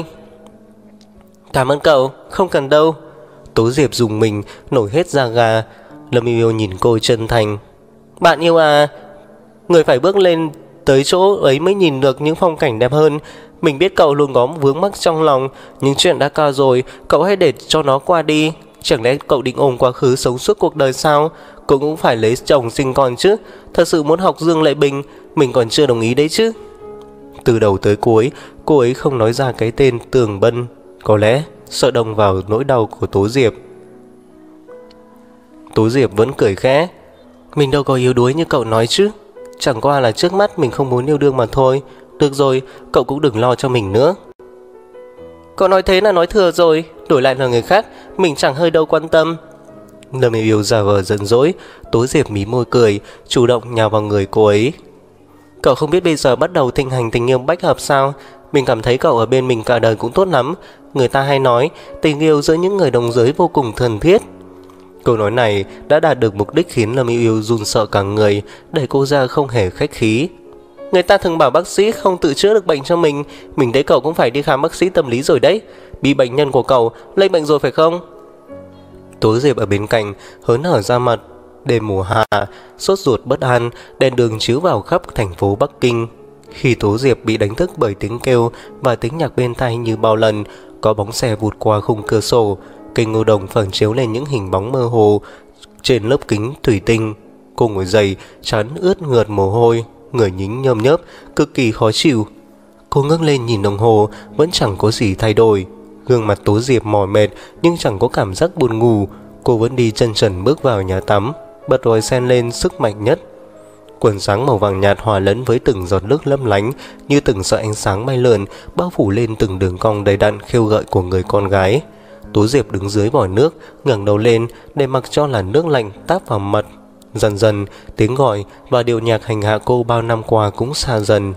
Cảm ơn cậu, không cần đâu. Tố Diệp dùng mình, nổi hết da gà. Lâm Yêu Yêu nhìn cô chân thành. Bạn yêu à, người phải bước lên tới chỗ ấy mới nhìn được những phong cảnh đẹp hơn. Mình biết cậu luôn có vướng mắc trong lòng, nhưng chuyện đã cao rồi, cậu hãy để cho nó qua đi. Chẳng lẽ cậu định ôm quá khứ sống suốt cuộc đời sao? Cậu cũng phải lấy chồng sinh con chứ. Thật sự muốn học Dương Lệ Bình, mình còn chưa đồng ý đấy chứ. Từ đầu tới cuối, cô ấy không nói ra cái tên Tường Bân, có lẽ sợ đồng vào nỗi đau của Tố Diệp. Tố Diệp vẫn cười khẽ. Mình đâu có yếu đuối như cậu nói chứ. Chẳng qua là trước mắt mình không muốn yêu đương mà thôi. Được rồi, cậu cũng đừng lo cho mình nữa. Cậu nói thế là nói thừa rồi. Đổi lại là người khác, mình chẳng hơi đâu quan tâm. Lâm Yêu Yêu giả vờ giận dỗi. Tố Diệp mí môi cười, chủ động nhào vào người cô ấy. Cậu không biết bây giờ bắt đầu thịnh hành tình yêu bách hợp sao? Mình cảm thấy cậu ở bên mình cả đời cũng tốt lắm. Người ta hay nói tình yêu giữa những người đồng giới vô cùng thân thiết. Câu nói này đã đạt được mục đích khiến Lâm Yêu Yêu run sợ cả người, đẩy cô ra không hề khách khí. Người ta thường bảo bác sĩ không tự chữa được bệnh cho mình thấy cậu cũng phải đi khám bác sĩ tâm lý rồi đấy. Bị bệnh nhân của cậu lây bệnh rồi phải không? Tố Diệp ở bên cạnh hớn hở ra mặt. Đêm mùa hạ, sốt ruột bất an, đèn đường chiếu vào khắp thành phố Bắc Kinh. Khi Tố Diệp bị đánh thức bởi tiếng kêu và tiếng nhạc bên tai như bao lần, có bóng xe vụt qua khung cửa sổ, cây ngô đồng phản chiếu lên những hình bóng mơ hồ trên lớp kính thủy tinh. Cô ngồi dậy, trán ướt ngượt mồ hôi, người nhính nhơm nhớp, cực kỳ khó chịu. Cô ngước lên nhìn đồng hồ, vẫn chẳng có gì thay đổi. Gương mặt Tố Diệp mỏi mệt nhưng chẳng có cảm giác buồn ngủ. Cô vẫn đi chân trần bước vào nhà tắm, bật vòi sen lên sức mạnh nhất. Quần sáng màu vàng nhạt hòa lẫn với từng giọt nước lấp lánh, như từng sợi ánh sáng bay lượn, bao phủ lên từng đường cong đầy đặn khêu gợi của người con gái. Tố Diệp đứng dưới vòi nước, ngẩng đầu lên để mặc cho làn nước lạnh táp vào mặt. Dần dần, tiếng gọi và điệu nhạc hành hạ cô bao năm qua cũng xa dần.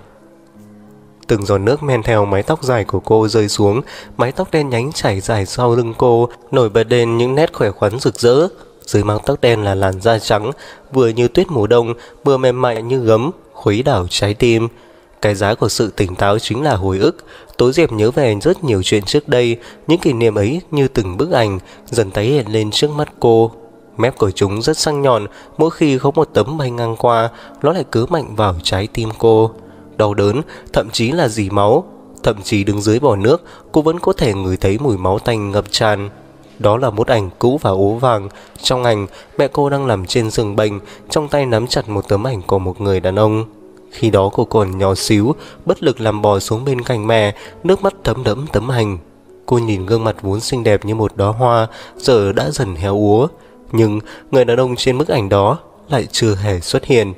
Từng giọt nước men theo mái tóc dài của cô rơi xuống, mái tóc đen nhánh chảy dài sau lưng cô, nổi bật lên những nét khỏe khoắn rực rỡ. Dưới mái tóc đen là làn da trắng, vừa như tuyết mùa đông, vừa mềm mại như gấm, khuấy đảo trái tim. Cái giá của sự tỉnh táo chính là hồi ức. Tố Diệp nhớ về rất nhiều chuyện trước đây, những kỷ niệm ấy như từng bức ảnh dần tái hiện lên trước mắt cô. Mép của chúng rất sắc nhọn, mỗi khi có một tấm bay ngang qua, nó lại cứ mạnh vào trái tim cô. Đau đớn, thậm chí là rỉ máu. Thậm chí đứng dưới vòi nước, cô vẫn có thể ngửi thấy mùi máu tanh ngập tràn. Đó là một ảnh cũ và ố vàng. Trong ảnh, mẹ cô đang nằm trên giường bệnh, trong tay nắm chặt một tấm ảnh của một người đàn ông. Khi đó cô còn nhỏ xíu, bất lực làm bò xuống bên cạnh mẹ, nước mắt thấm đẫm tấm ảnh. Cô nhìn gương mặt vốn xinh đẹp như một đóa hoa, giờ đã dần héo úa. Nhưng người đàn ông trên bức ảnh đó lại chưa hề xuất hiện.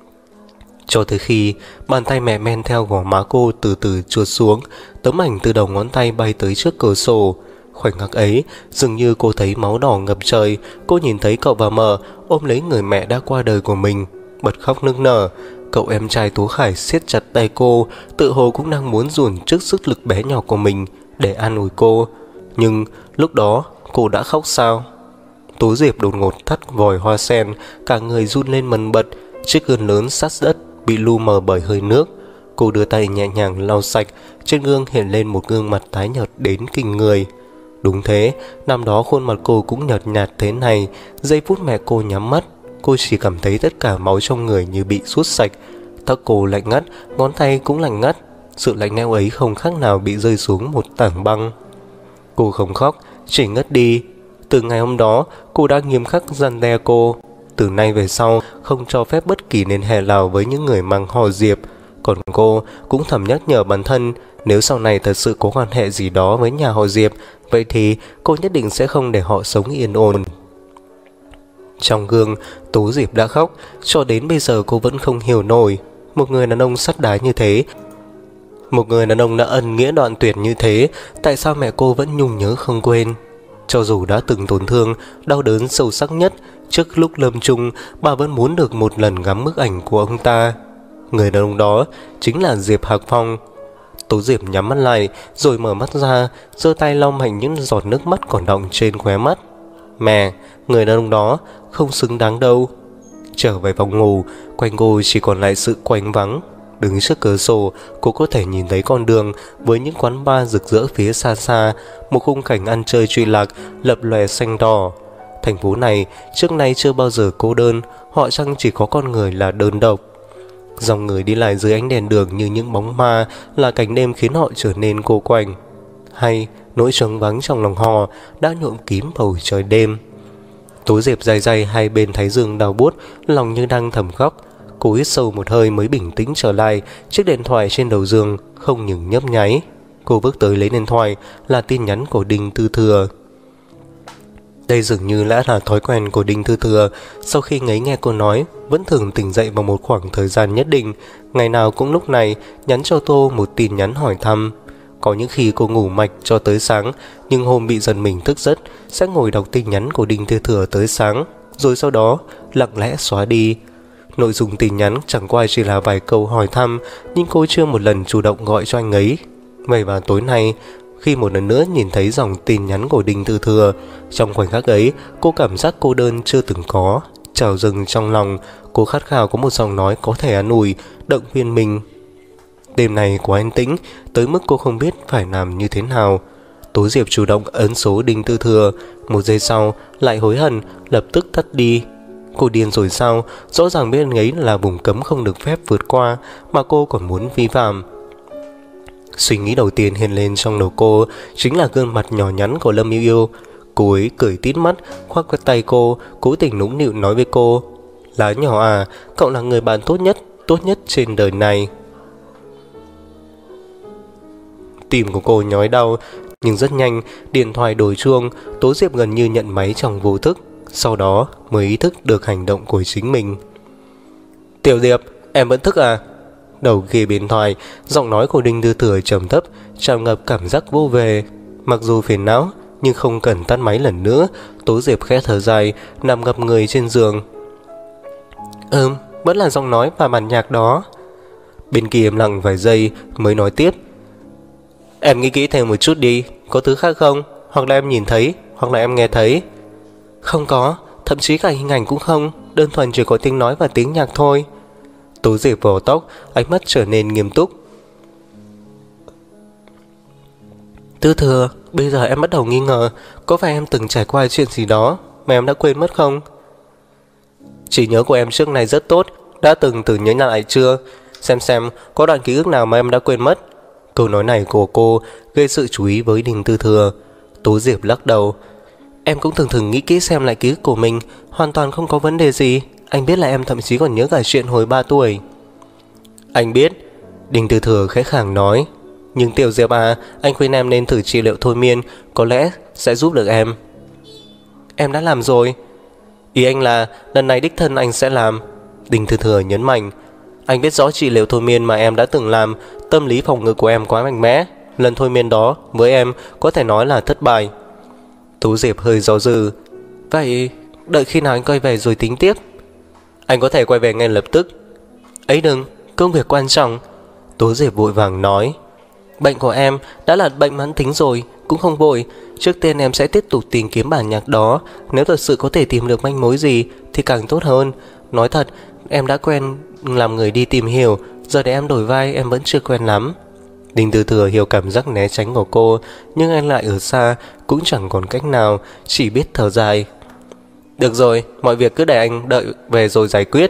Cho tới khi bàn tay mẹ men theo gò má cô từ từ trượt xuống, tấm ảnh từ đầu ngón tay bay tới trước cửa sổ. Khoảnh khắc ấy, dường như cô thấy máu đỏ ngập trời. Cô nhìn thấy cậu và mờ ôm lấy người mẹ đã qua đời của mình, bật khóc nức nở. Cậu em trai Tố Khải siết chặt tay cô, tự hồ cũng đang muốn dồn trước sức lực bé nhỏ của mình để an ủi cô. Nhưng lúc đó cô đã khóc sao? Tố Diệp đột ngột thắt vòi hoa sen, cả người run lên mần bật. Chiếc gương lớn sát đất bị lu mờ bởi hơi nước. Cô đưa tay nhẹ nhàng lau sạch, trên gương hiện lên một gương mặt tái nhợt đến kinh người. Đúng thế, năm đó khuôn mặt cô cũng nhợt nhạt thế này. Giây phút mẹ cô nhắm mắt, cô chỉ cảm thấy tất cả máu trong người như bị sút sạch. Tóc cô lạnh ngắt, ngón tay cũng lạnh ngắt. Sự lạnh lẽo ấy không khác nào bị rơi xuống một tảng băng. Cô không khóc, chỉ ngất đi. Từ ngày hôm đó, cô đã nghiêm khắc răn đe cô. Từ nay về sau, không cho phép bất kỳ liên hệ nào với những người mang họ Diệp. Còn cô cũng thầm nhắc nhở bản thân, nếu sau này thật sự có quan hệ gì đó với nhà họ Diệp, vậy thì cô nhất định sẽ không để họ sống yên ổn. Trong gương, Tố Diệp đã khóc. Cho đến bây giờ cô vẫn không hiểu nổi. Một người đàn ông sắt đá như thế, một người đàn ông đã ân nghĩa đoạn tuyệt như thế, tại sao mẹ cô vẫn nhung nhớ không quên? Cho dù đã từng tổn thương, đau đớn sâu sắc nhất, trước lúc lâm chung, bà vẫn muốn được một lần ngắm bức ảnh của ông ta. Người đàn ông đó chính là Diệp Hạc Phong. Tố Diệp nhắm mắt lại, rồi mở mắt ra, giơ tay lau mạnh những giọt nước mắt còn đọng trên khóe mắt. Mẹ, người đàn ông đó không xứng đáng đâu. Trở về phòng ngủ, quanh cô chỉ còn lại sự quạnh vắng. Đứng trước cửa sổ, cô có thể nhìn thấy con đường với những quán bar rực rỡ phía xa xa, một khung cảnh ăn chơi trụy lạc lập lòe xanh đỏ. Thành phố này trước nay chưa bao giờ cô đơn, họ chăng chỉ có con người là đơn độc. Dòng người đi lại dưới ánh đèn đường như những bóng ma, là cảnh đêm khiến họ trở nên cô quạnh. Hay nỗi trống vắng trong lòng họ đã nhuộm kín bầu trời đêm. Tố Diệp day day hai bên thái dương đau buốt, lòng như đang thầm khóc. Cô hít sâu một hơi mới bình tĩnh trở lại. Chiếc điện thoại trên đầu giường không ngừng nhấp nháy. Cô bước tới lấy điện thoại, là tin nhắn của Đinh Tư Thừa. Đây dường như đã là thói quen của Đinh Tư Thừa. Sau khi ngấy nghe cô nói, vẫn thường tỉnh dậy vào một khoảng thời gian nhất định, ngày nào cũng lúc này nhắn cho Tô một tin nhắn hỏi thăm. Có những khi cô ngủ mạch cho tới sáng, nhưng hôm bị giật mình thức giấc sẽ ngồi đọc tin nhắn của Đinh Tư Thừa tới sáng, rồi sau đó lặng lẽ xóa đi. Nội dung tin nhắn chẳng qua chỉ là vài câu hỏi thăm, nhưng cô chưa một lần chủ động gọi cho anh ấy. Vậy mà tối nay, khi một lần nữa nhìn thấy dòng tin nhắn của Đinh Tư Thừa, trong khoảnh khắc ấy, cô cảm giác cô đơn chưa từng có, trào dâng trong lòng. Cô khát khao có một giọng nói có thể an ủi, động viên mình. Đêm này quá an tĩnh, tới mức cô không biết phải làm như thế nào. Tố Diệp chủ động ấn số Đinh Tư Thừa, một giây sau lại hối hận, lập tức tắt đi. Cô điên rồi sao? Rõ ràng biết anh ấy là vùng cấm không được phép vượt qua, mà cô còn muốn vi phạm. Suy nghĩ đầu tiên hiện lên trong đầu cô chính là gương mặt nhỏ nhắn của Lâm Yêu Yêu. Cô ấy cười tít mắt, khoác qua tay cô, cố tình nũng nịu nói với cô: "Lá nhỏ à, cậu là người bạn tốt nhất trên đời này." Tim của cô nhói đau, nhưng rất nhanh điện thoại đổ chuông. Tố Diệp gần như nhận máy trong vô thức, sau đó mới ý thức được hành động của chính mình. "Tiểu Diệp, em vẫn thức à?" Đầu kia điện thoại, giọng nói của Đinh Tư Thừa trầm thấp, tràn ngập cảm giác vô về. Mặc dù phiền não, nhưng không cần tắt máy lần nữa. Tố Diệp khẽ thở dài, nằm ngập người trên giường. Vẫn là giọng nói và bản nhạc đó." Bên kia im lặng vài giây mới nói tiếp: "Em nghĩ kỹ thêm một chút đi, có thứ khác không? Hoặc là em nhìn thấy, hoặc là em nghe thấy." "Không có, thậm chí cả hình ảnh cũng không, đơn thuần chỉ có tiếng nói và tiếng nhạc thôi." Tố Diệp vò tóc, ánh mắt trở nên nghiêm túc. "Tư Thừa, bây giờ em bắt đầu nghi ngờ, có phải em từng trải qua chuyện gì đó mà em đã quên mất không?" "Trí nhớ của em trước này rất tốt, đã từng thử nhớ lại chưa? Xem có đoạn ký ức nào mà em đã quên mất." Câu nói này của cô gây sự chú ý với Đinh Tư Thừa. Tố Diệp lắc đầu: "Em cũng thường nghĩ kỹ xem lại ký ức của mình, hoàn toàn không có vấn đề gì. Anh biết là em thậm chí còn nhớ cả chuyện hồi 3 tuổi." "Anh biết." Đinh Tư Thừa khẽ khàng nói. "Nhưng Tiểu Diệp à, anh khuyên em nên thử trị liệu thôi miên, có lẽ sẽ giúp được em." "Em đã làm rồi." "Ý anh là lần này đích thân anh sẽ làm." Đinh Tư Thừa nhấn mạnh. "Anh biết rõ trị liệu thôi miên mà em đã từng làm, tâm lý phòng ngự của em quá mạnh mẽ. Lần thôi miên đó với em có thể nói là thất bại." Tố Diệp hơi do dự. "Vậy đợi khi nào anh quay về rồi tính tiếp?" "Anh có thể quay về ngay lập tức." "Ấy đừng, công việc quan trọng." Tố Diệp vội vàng nói. "Bệnh của em đã là bệnh mãn tính rồi, cũng không vội. Trước tiên em sẽ tiếp tục tìm kiếm bản nhạc đó. Nếu thật sự có thể tìm được manh mối gì thì càng tốt hơn. Nói thật, em đã quen làm người đi tìm hiểu, giờ để em đổi vai em vẫn chưa quen lắm." Đinh Tư Thừa hiểu cảm giác né tránh của cô, nhưng anh lại ở xa, cũng chẳng còn cách nào, chỉ biết thở dài. "Được rồi, mọi việc cứ để anh đợi về rồi giải quyết."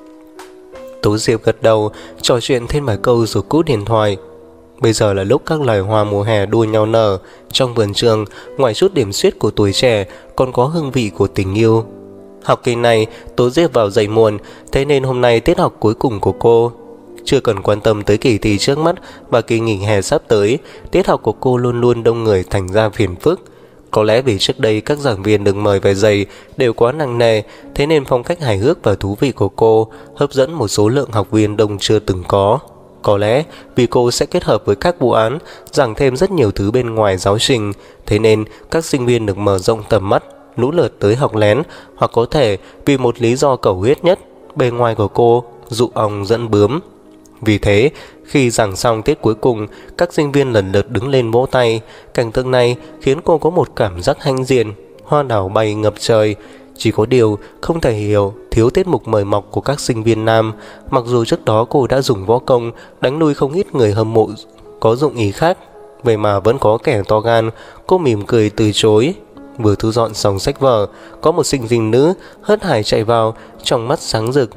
Tố Diệp gật đầu, trò chuyện thêm vài câu rồi cúp điện thoại. Bây giờ là lúc các loài hoa mùa hè đua nhau nở. Trong vườn trường, ngoài chút điểm xuyết của tuổi trẻ, còn có hương vị của tình yêu. Học kỳ này, Tố Diệp vào dậy muộn, thế nên hôm nay tiết học cuối cùng của cô. Chưa cần quan tâm tới kỳ thi trước mắt và kỳ nghỉ hè sắp tới, tiết học của cô luôn luôn đông người thành ra phiền phức. Có lẽ vì trước đây các giảng viên được mời về dạy đều quá nặng nề, thế nên phong cách hài hước và thú vị của cô hấp dẫn một số lượng học viên đông chưa từng có. Có lẽ vì cô sẽ kết hợp với các vụ án, giảng thêm rất nhiều thứ bên ngoài giáo trình, thế nên các sinh viên được mở rộng tầm mắt, lũ lượt tới học lén, hoặc có thể vì một lý do cầu huyết nhất, bề ngoài của cô dụ ong dẫn bướm. Vì thế, khi giảng xong tiết cuối cùng, các sinh viên lần lượt đứng lên vỗ tay. Cảnh tượng này khiến cô có một cảm giác hãnh diện, hoa đào bay ngập trời. Chỉ có điều không thể hiểu thiếu tiết mục mời mọc của các sinh viên nam. Mặc dù trước đó cô đã dùng võ công đánh lui không ít người hâm mộ có dụng ý khác, vậy mà vẫn có kẻ to gan. Cô mỉm cười từ chối. Vừa thu dọn xong sách vở, có một sinh viên nữ hớt hải chạy vào, trong mắt sáng rực.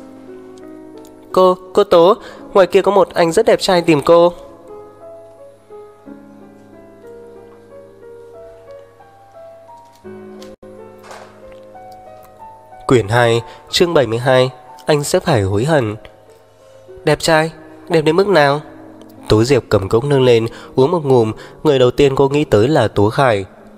Cô Tố, ngoài kia có một anh rất đẹp trai tìm cô." Quyển 2, chương 72. Anh sẽ phải hối hận. "Đẹp trai? Đẹp đến mức nào?" Tố Diệp cầm cốc nâng lên, uống một ngụm. Người đầu tiên cô nghĩ tới là Tố Khải.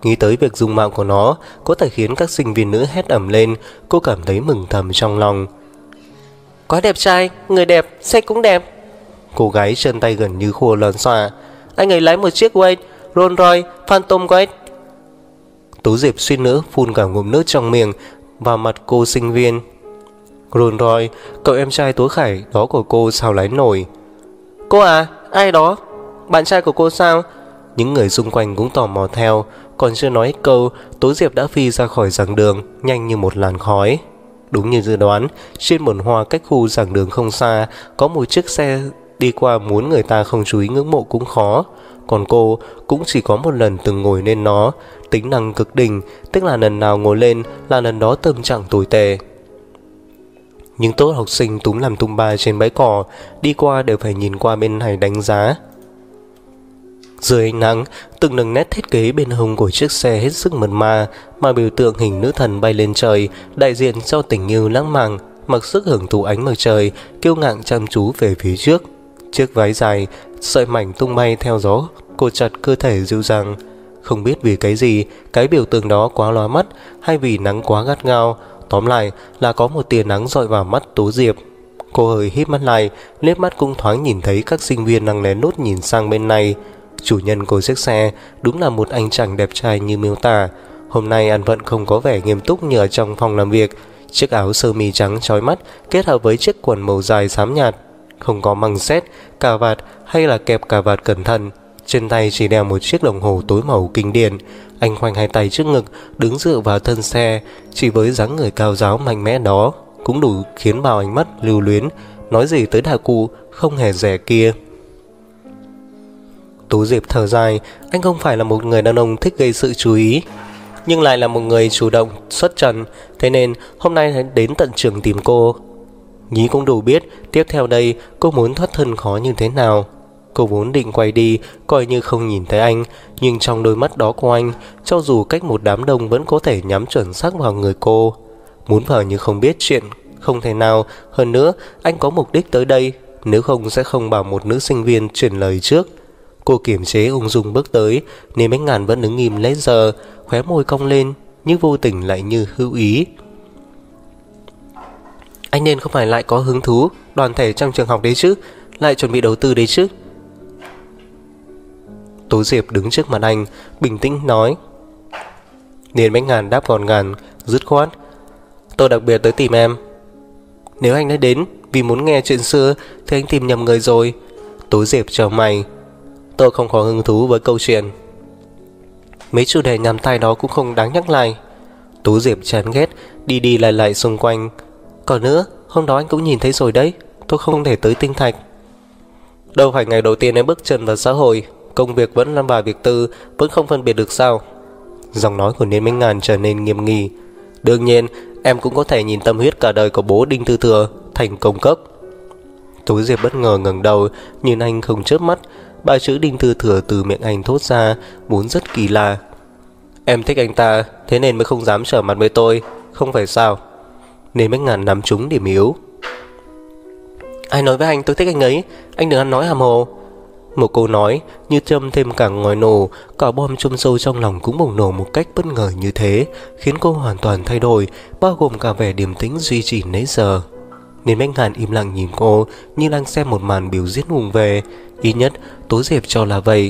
Nghĩ tới việc dung mạo của nó có thể khiến các sinh viên nữ hét ầm lên, cô cảm thấy mừng thầm trong lòng. Quá đẹp trai, người đẹp, xe cũng đẹp. Cô gái chân tay gần như khô lòn xòa. Anh ấy lái một chiếc Wade, Rolls Royce, Phantom Wade. Tố Diệp suýt nữa phun cả ngụm nước trong miệng vào mặt cô sinh viên. Rolls Royce, cậu em trai Tố Khải đó của cô sao lái nổi? Cô à, ai đó? Bạn trai của cô sao? Những người xung quanh cũng tò mò theo. Còn chưa nói hết câu, Tố Diệp đã phi ra khỏi giảng đường, nhanh như một làn khói. Đúng như dự đoán, trên bồn hoa cách khu giảng đường không xa, có một chiếc xe đi qua, muốn người ta không chú ý ngưỡng mộ cũng khó. Còn cô cũng chỉ có một lần từng ngồi lên nó, tính năng cực đỉnh, tức là lần nào ngồi lên là lần đó tâm trạng tồi tệ. Những tốt học sinh túm làm tung ba trên bãi cỏ, đi qua đều phải nhìn qua bên này đánh giá. Dưới ánh nắng, từng đường nét thiết kế bên hông của chiếc xe hết sức mượt mà, mà biểu tượng hình nữ thần bay lên trời, đại diện cho tình yêu lãng mạn, mặc sức hưởng thụ ánh mặt trời, kiêu ngạo chăm chú về phía trước. Chiếc váy dài, sợi mảnh tung bay theo gió, cột chặt cơ thể dịu dàng. Không biết vì cái gì, cái biểu tượng đó quá lóa mắt, hay vì nắng quá gắt gao, tóm lại là có một tia nắng dọi vào mắt Tố Diệp. Cô hơi híp mắt lại, liếc mắt cũng thoáng nhìn thấy các sinh viên đang lén lút nhìn sang bên này. Chủ nhân của chiếc xe đúng là một anh chàng đẹp trai như miêu tả. Hôm nay ăn vận không có vẻ nghiêm túc như ở trong phòng làm việc. Chiếc áo sơ mi trắng chói mắt kết hợp với chiếc quần màu dài xám nhạt, không có măng xét, cà vạt hay là kẹp cà vạt cẩn thận. Trên tay chỉ đeo một chiếc đồng hồ tối màu kinh điển. Anh khoanh hai tay trước ngực, đứng dựa vào thân xe. Chỉ với dáng người cao ráo mạnh mẽ đó cũng đủ khiến bao ánh mắt lưu luyến, nói gì tới đà cụ không hề rẻ kia. Tố Diệp thở dài, anh không phải là một người đàn ông thích gây sự chú ý, nhưng lại là một người chủ động xuất trần, thế nên hôm nay đến tận trường tìm cô. Nhí cũng đủ biết tiếp theo đây cô muốn thoát thân khó như thế nào. Cô vốn định quay đi, coi như không nhìn thấy anh, nhưng trong đôi mắt đó của anh, cho dù cách một đám đông vẫn có thể nhắm chuẩn xác vào người cô. Muốn vờ như không biết chuyện không thể nào, hơn nữa anh có mục đích tới đây, nếu không sẽ không bảo một nữ sinh viên truyền lời trước. Cô kiềm chế ung dung bước tới, nên Bách Ngàn vẫn đứng im lấy giờ, khóe môi cong lên, nhưng vô tình lại như hữu ý. Anh nên không phải lại có hứng thú đoàn thể trong trường học đấy chứ, lại chuẩn bị đầu tư đấy chứ. Tố Diệp đứng trước mặt anh, bình tĩnh nói. Nên Bách Ngàn đáp gọn gàng, dứt khoát. Tôi đặc biệt tới tìm em. Nếu anh đã đến vì muốn nghe chuyện xưa thì anh tìm nhầm người rồi. Tố Diệp trao mày. Tôi không có hứng thú với câu chuyện. Mấy chủ đề nhằm tai đó cũng không đáng nhắc lại. Tố Diệp chán ghét, đi đi lại lại xung quanh. Còn nữa, hôm đó anh cũng nhìn thấy rồi đấy, tôi không thể tới Tinh Thạch. Đâu phải ngày đầu tiên em bước chân vào xã hội, công việc vẫn làm vào việc tư, vẫn không phân biệt được sao? Giọng nói của Niên Minh Ngàn trở nên nghiêm nghị. Đương nhiên, em cũng có thể nhìn tâm huyết cả đời của bố Đinh Tư Thừa thành công cấp. Tố Diệp bất ngờ ngẩng đầu, nhìn anh không chớp mắt. Ba chữ Đinh Tư Thừa từ miệng anh thốt ra vốn rất kỳ lạ. Em thích anh ta, thế nên mới không dám trở mặt với tôi, không phải sao? Nên Bách Ngàn nắm trúng điểm yếu. Ai nói với anh tôi thích anh ấy, anh đừng ăn nói hàm hồ. Một câu nói như châm thêm cả ngòi nổ, cả bom châm sâu trong lòng cũng bùng nổ một cách bất ngờ như thế, khiến cô hoàn toàn thay đổi, bao gồm cả vẻ điềm tĩnh duy trì nãy giờ. Nên Bách Ngàn im lặng nhìn cô như đang xem một màn biểu diễn hùng về. Ít nhất Tố Diệp cho là vậy.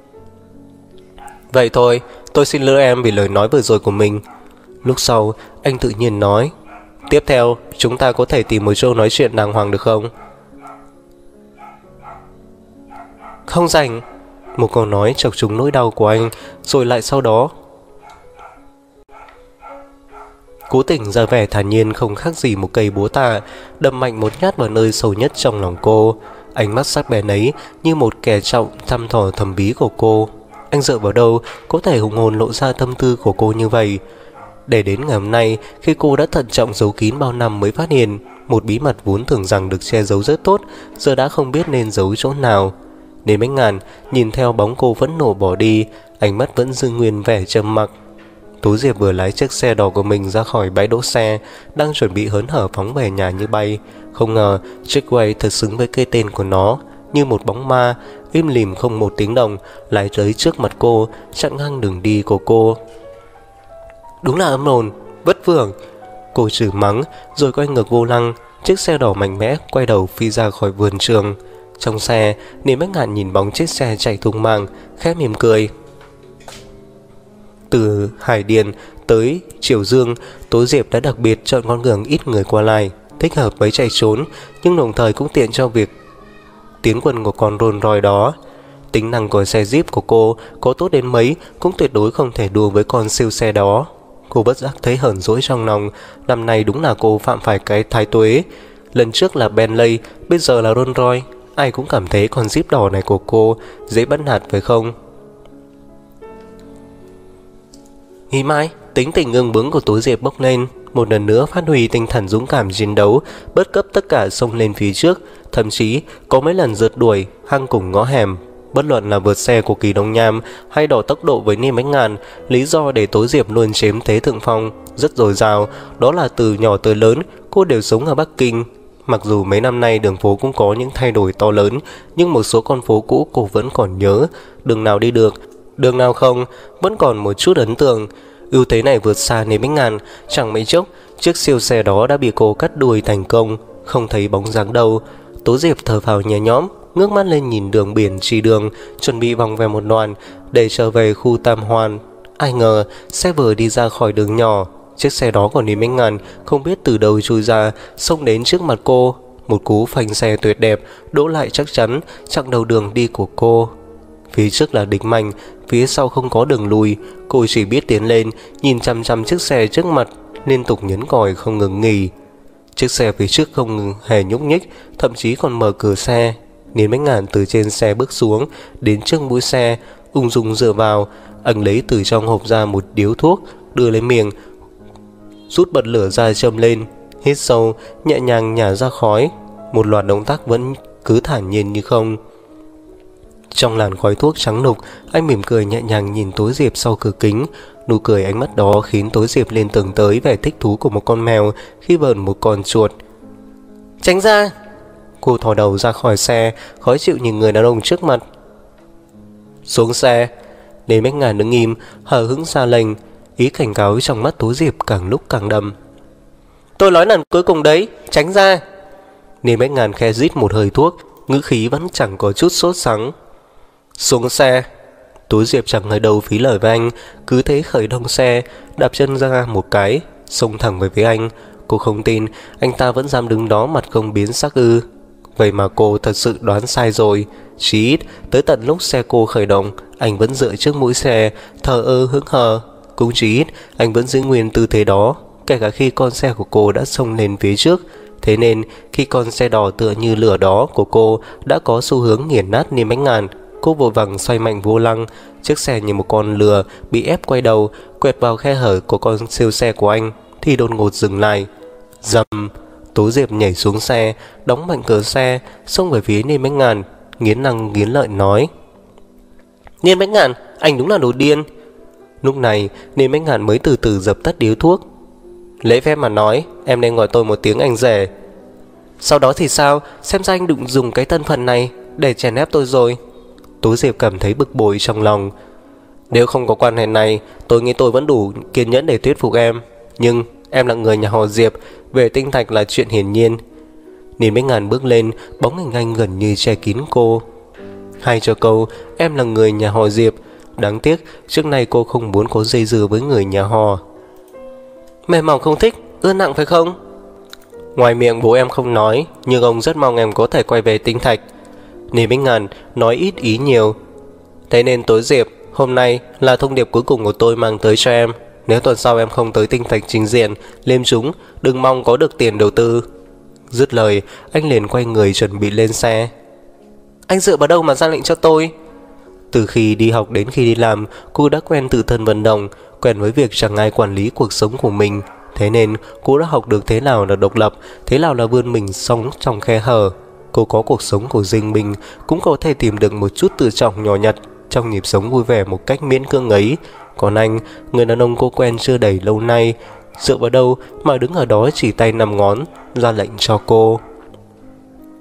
Vậy thôi, tôi xin lỗi em vì lời nói vừa rồi của mình. Lúc sau anh tự nhiên nói. Tiếp theo chúng ta có thể tìm một chỗ nói chuyện đàng hoàng được không? Không rảnh. Một câu nói chọc trúng nỗi đau của anh, rồi lại sau đó cố tình ra vẻ thản nhiên không khác gì một cây búa tạ, đâm mạnh một nhát vào nơi sâu nhất trong lòng cô. Ánh mắt sắc bén ấy như một kẻ trọng thăm dò thầm bí của cô. Anh dựa vào đâu có thể hùng hồn lộ ra tâm tư của cô như vậy? Để đến ngày hôm nay, khi cô đã thận trọng giấu kín bao năm mới phát hiện một bí mật vốn tưởng rằng được che giấu rất tốt, giờ đã không biết nên giấu chỗ nào. Nên Bách Ngàn nhìn theo bóng cô phẫn nộ bỏ đi, ánh mắt vẫn giữ nguyên vẻ trầm mặc. Tố Diệp vừa lái chiếc xe đỏ của mình ra khỏi bãi đỗ xe, đang chuẩn bị hớn hở phóng về nhà như bay. Không ngờ chiếc Way thật xứng với cái tên của nó, như một bóng ma, im lìm không một tiếng động, lại tới trước mặt cô, chặn ngang đường đi của cô. Đúng là âm hồn, bất phường. Cô chửi mắng, rồi quay ngược vô lăng, chiếc xe đỏ mạnh mẽ quay đầu phi ra khỏi vườn trường. Trong xe, Niềm Bách Ngạn nhìn bóng chiếc xe chạy thùng màng, khẽ mỉm cười. Từ Hải Điền tới Triều Dương, Tố Diệp đã đặc biệt chọn con đường ít người qua lại, thích hợp với chạy trốn, nhưng đồng thời cũng tiện cho việc tiến quân của con Rolls Royce đó. Tính năng của xe Jeep của cô có tốt đến mấy cũng tuyệt đối không thể đua với con siêu xe đó. Cô bất giác thấy hờn dỗi trong lòng, năm nay đúng là cô phạm phải cái thái tuế. Lần trước là Bentley, bây giờ là Rolls Royce, ai cũng cảm thấy con Jeep đỏ này của cô dễ bắt nạt phải không? Nghĩ mãi, tính tình ương bướng của Tố Diệp bốc lên, một lần nữa phát huy tinh thần dũng cảm chiến đấu, bất chấp tất cả xông lên phía trước, thậm chí có mấy lần rượt đuổi, hăng cùng ngõ hẻm. Bất luận là vượt xe của Kỳ Đông Nham hay đỏ tốc độ với Niềm Bách Ngạn, lý do để Tố Diệp luôn chiếm thế thượng phong rất dồi dào, đó là từ nhỏ tới lớn cô đều sống ở Bắc Kinh. Mặc dù mấy năm nay đường phố cũng có những thay đổi to lớn, nhưng một số con phố cũ cô vẫn còn nhớ, đường nào đi được, đường nào không, vẫn còn một chút ấn tượng. Ưu thế này vượt xa Niềm Bách Ngạn, chẳng mấy chốc chiếc siêu xe đó đã bị cô cắt đuôi thành công, không thấy bóng dáng đâu. Tố Diệp thở phào nhẹ nhõm, ngước mắt lên nhìn đường biển Trì Đường, chuẩn bị vòng về một đoạn để trở về khu Tam Hoàn. Ai ngờ xe vừa đi ra khỏi đường nhỏ, chiếc xe đó của Niềm Bách Ngạn không biết từ đâu chui ra, xông đến trước mặt cô. Một cú phanh xe tuyệt đẹp, đỗ lại chắc chắn chặn đầu đường đi của cô. Phía trước là địch mạnh, phía sau không có đường lùi, cô chỉ biết tiến lên, nhìn chăm chăm chiếc xe trước mặt, liên tục nhấn còi không ngừng nghỉ. Chiếc xe phía trước không ngừng hề nhúc nhích, thậm chí còn mở cửa xe. Niềm Bách Ngạn từ trên xe bước xuống, đến trước mũi xe, ung dung dựa vào. Anh lấy từ trong hộp ra một điếu thuốc, đưa lên miệng, rút bật lửa ra châm lên, hít sâu, nhẹ nhàng nhả ra khói. Một loạt động tác vẫn cứ thản nhiên như không. Trong làn khói thuốc trắng đục, anh mỉm cười nhẹ nhàng nhìn Tố Diệp sau cửa kính. Nụ cười ánh mắt đó khiến Tố Diệp liên tưởng tới vẻ thích thú của một con mèo khi vờn một con chuột. Tránh ra! Cô thò đầu ra khỏi xe, khó chịu nhìn người đàn ông trước mặt. Xuống xe! Niềm Bách Ngạn đứng im, hờ hững ra lệnh, ý cảnh cáo trong mắt Tố Diệp càng lúc càng đậm. Tôi nói lần cuối cùng đấy, tránh ra! Niềm Bách Ngạn khe rít một hơi thuốc, ngữ khí vẫn chẳng có chút sốt sắng. Xuống xe! Tố Diệp chẳng ngờ đầu phí lời với anh, cứ thế khởi động xe, đạp chân ra một cái, xông thẳng về phía anh. Cô không tin anh ta vẫn dám đứng đó mặt không biến sắc ư. Vậy mà cô thật sự đoán sai rồi. Chỉ ít tới tận lúc xe cô khởi động, anh vẫn dựa trước mũi xe, thờ ơ hững hờ. Cũng chỉ ít anh vẫn giữ nguyên tư thế đó, kể cả khi con xe của cô đã xông lên phía trước. Thế nên khi con xe đỏ tựa như lửa đó của cô đã có xu hướng nghiền nát Niềm Bách Ngạn, cô vội vàng xoay mạnh vô lăng. Chiếc xe như một con lừa bị ép quay đầu, quẹt vào khe hở của con siêu xe của anh thì đột ngột dừng lại. Dầm! Tố Diệp nhảy xuống xe, đóng mạnh cửa xe, xông về phía Niềm Bách Ngạn, nghiến răng nghiến lợi nói: Niềm Bách Ngạn, anh đúng là đồ điên! Lúc này Niềm Bách Ngạn mới từ từ dập tắt điếu thuốc. Lễ phép mà nói, em nên gọi tôi một tiếng anh rể. Sau đó thì sao? Xem ra anh đụng dùng cái thân phận này để chèn ép tôi rồi. Tố Diệp cảm thấy bực bội trong lòng. Nếu không có quan hệ này, tôi nghĩ tôi vẫn đủ kiên nhẫn để thuyết phục em. Nhưng em là người nhà họ Diệp, về tinh thạch là chuyện hiển nhiên. Niềm Bách Ngạn bước lên, bóng hình anh gần như che kín cô. Hay cho câu em là người nhà họ Diệp. Đáng tiếc trước nay cô không muốn có dây dưa với người nhà họ. Mềm mỏng không thích, ưa nặng phải không? Ngoài miệng bố em không nói, nhưng ông rất mong em có thể quay về tinh thạch. Niềm Bách Ngạn nói ít ý nhiều. Thế nên Tố Diệp, hôm nay là thông điệp cuối cùng của tôi mang tới cho em. Nếu tuần sau em không tới tinh thạch trình diện, liêm chúng, đừng mong có được tiền đầu tư. Dứt lời, anh liền quay người chuẩn bị lên xe. Anh dựa vào đâu mà ra lệnh cho tôi? Từ khi đi học đến khi đi làm, cô đã quen tự thân vận động, quen với việc chẳng ai quản lý cuộc sống của mình. Thế nên cô đã học được thế nào là độc lập, thế nào là vươn mình sống trong khe hở. Cô có cuộc sống của riêng mình, cũng có thể tìm được một chút tự trọng nhỏ nhặt trong nhịp sống vui vẻ một cách miễn cưỡng ấy. Còn anh, người đàn ông cô quen chưa đầy lâu nay, dựa vào đâu mà đứng ở đó chỉ tay 5 ngón ra lệnh cho cô?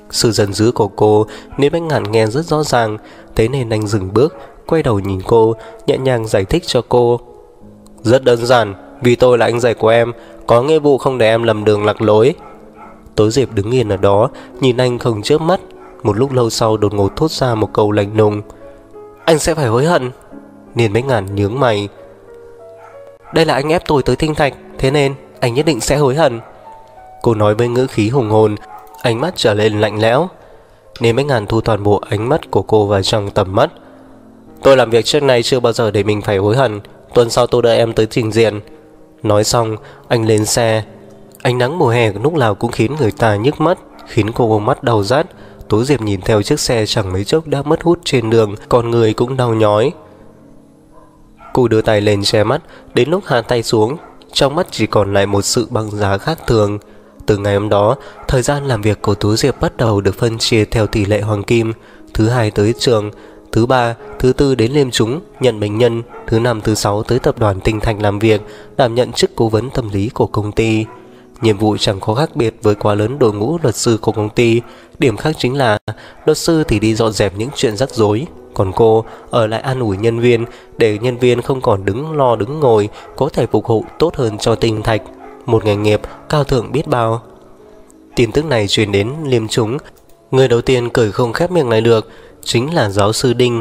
Sự giận dữ của cô Niên Bách Ngạn nghe rất rõ ràng, thế nên anh dừng bước, quay đầu nhìn cô, nhẹ nhàng giải thích cho cô. Rất đơn giản, vì tôi là anh rể của em, có nghĩa vụ không để em lầm đường lạc lối. Tố Diệp đứng yên ở đó, nhìn anh không chớp mắt. Một lúc lâu sau đột ngột thốt ra một câu lạnh lùng. Anh sẽ phải hối hận. Niên Bách Ngạn nhướng mày. Đây là anh ép tôi tới Tinh Thạch, thế nên anh nhất định sẽ hối hận. Cô nói với ngữ khí hùng hồn, ánh mắt trở lên lạnh lẽo. Niên Bách Ngạn thu toàn bộ ánh mắt của cô vào trong tầm mắt. Tôi làm việc trước nay chưa bao giờ để mình phải hối hận. Tuần sau tôi đợi em tới trình diện. Nói xong anh lên xe. Ánh nắng mùa hè lúc nào cũng khiến người ta nhức mắt, khiến cô mắt đau rát. Tố Diệp nhìn theo chiếc xe chẳng mấy chốc đã mất hút trên đường, con người cũng đau nhói. Cô đưa tay lên che mắt, đến lúc hạ tay xuống, trong mắt chỉ còn lại một sự băng giá khác thường. Từ ngày hôm đó, thời gian làm việc của Tố Diệp bắt đầu được phân chia theo tỷ lệ hoàng kim. Thứ hai tới trường, thứ ba, thứ tư đến liêm chúng nhận bệnh nhân, thứ năm, thứ sáu tới tập đoàn Tinh Thạch làm việc, đảm nhận chức cố vấn tâm lý của công ty. Nhiệm vụ chẳng có khác biệt với quá lớn đội ngũ luật sư của công ty. Điểm khác chính là luật sư thì đi dọn dẹp những chuyện rắc rối, còn cô ở lại an ủi nhân viên, để nhân viên không còn đứng lo đứng ngồi, có thể phục vụ tốt hơn cho Tinh Thạch. Một nghề nghiệp cao thượng biết bao. Tin tức này truyền đến liêm chúng, người đầu tiên cười không khép miệng lại được chính là giáo sư Đinh.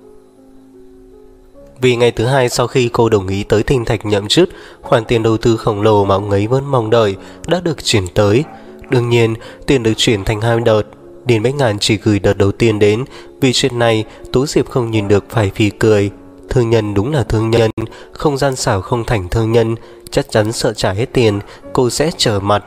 Vì ngày thứ hai sau khi cô đồng ý tới Tinh Thạch nhậm chức, khoản tiền đầu tư khổng lồ mà ông ấy vẫn mong đợi đã được chuyển tới. Đương nhiên, tiền được chuyển thành 2 đợt. Niên Bách Ngạn chỉ gửi đợt đầu tiên đến. Vì chuyện này, Tố Diệp không nhìn được phải phì cười. Thương nhân đúng là thương nhân, không gian xảo không thành thương nhân, chắc chắn sợ trả hết tiền, cô sẽ trở mặt.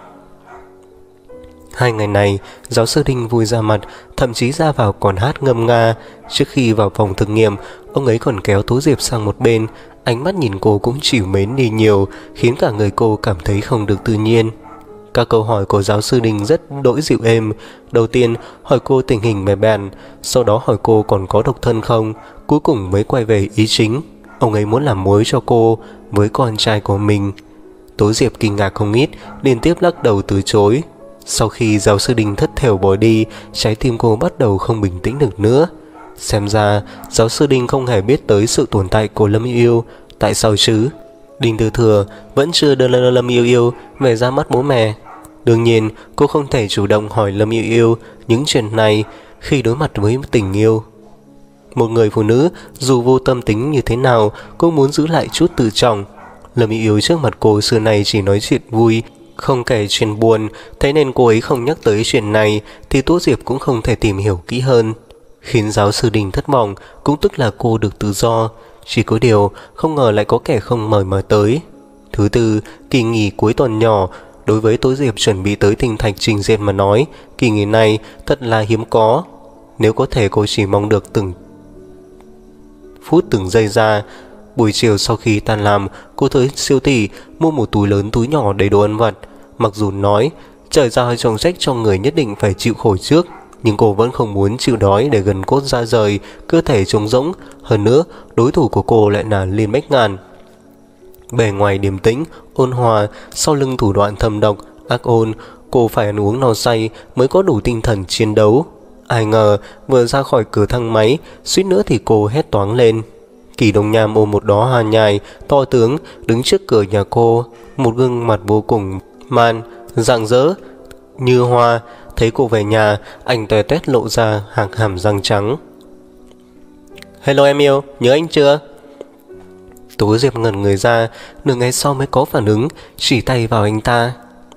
2 ngày này, giáo sư Đinh vui ra mặt, thậm chí ra vào còn hát ngâm nga. Trước khi vào phòng thực nghiệm, ông ấy còn kéo Tố Diệp sang một bên, ánh mắt nhìn cô cũng chịu mến đi nhiều, khiến cả người cô cảm thấy không được tự nhiên. Các câu hỏi của giáo sư Đinh rất đỗi dịu êm. Đầu tiên hỏi cô tình hình mẹ bạn, sau đó hỏi cô còn có độc thân không, cuối cùng mới quay về ý chính. Ông ấy muốn làm mối cho cô với con trai của mình. Tố Diệp kinh ngạc không ít, liên tiếp lắc đầu từ chối. Sau khi giáo sư Đinh thất thểu bỏ đi, trái tim cô bắt đầu không bình tĩnh được nữa. Xem ra giáo sư Đinh không hề biết tới sự tồn tại của Lâm Yêu Yêu. Tại sao chứ? Đinh Tư Thừa vẫn chưa đưa Lâm Yêu Yêu về ra mắt bố mẹ. Đương nhiên cô không thể chủ động hỏi Lâm Yêu Yêu những chuyện này khi đối mặt với tình yêu. Một người phụ nữ dù vô tâm tính như thế nào cũng muốn giữ lại chút tự trọng. Lâm Yêu Yêu trước mặt cô xưa nay chỉ nói chuyện vui, không kể chuyện buồn, thế nên cô ấy không nhắc tới chuyện này thì Tố Diệp cũng không thể tìm hiểu kỹ hơn. Khiến giáo sư Đình thất vọng cũng tức là cô được tự do. Chỉ có điều không ngờ lại có kẻ không mời mà tới. Thứ tư, kỳ nghỉ cuối tuần nhỏ. Đối với Tố Diệp chuẩn bị tới Tinh Thạch trình diện mà nói, kỳ nghỉ này thật là hiếm có. Nếu có thể cô chỉ mong được từng phút từng giây ra. Buổi chiều sau khi tan làm, cô tới siêu thị mua một túi lớn túi nhỏ đầy đồ ăn vặt. Mặc dù nói trời ra hơi trọng trách cho người nhất định phải chịu khổ trước, nhưng cô vẫn không muốn chịu đói để gần cốt ra rời, cơ thể trống rỗng. Hơn nữa, đối thủ của cô lại là Liên Bách Ngạn. Bề ngoài điềm tĩnh, ôn hòa, sau lưng thủ đoạn thâm độc, ác ôn, cô phải ăn uống no say mới có đủ tinh thần chiến đấu. Ai ngờ vừa ra khỏi cửa thang máy, suýt nữa thì cô hét toáng lên. Kỳ Đông Nham ôm một đóa hoa nhài to tướng đứng trước cửa nhà cô, một gương mặt vô cùng man, rạng rỡ như hoa. Thấy cô về nhà, anh toe toét lộ ra hàng hàm răng trắng. Hello em yêu, nhớ anh chưa? Tố Diệp ngẩn người ra, nửa ngày sau mới có phản ứng, chỉ tay vào anh ta.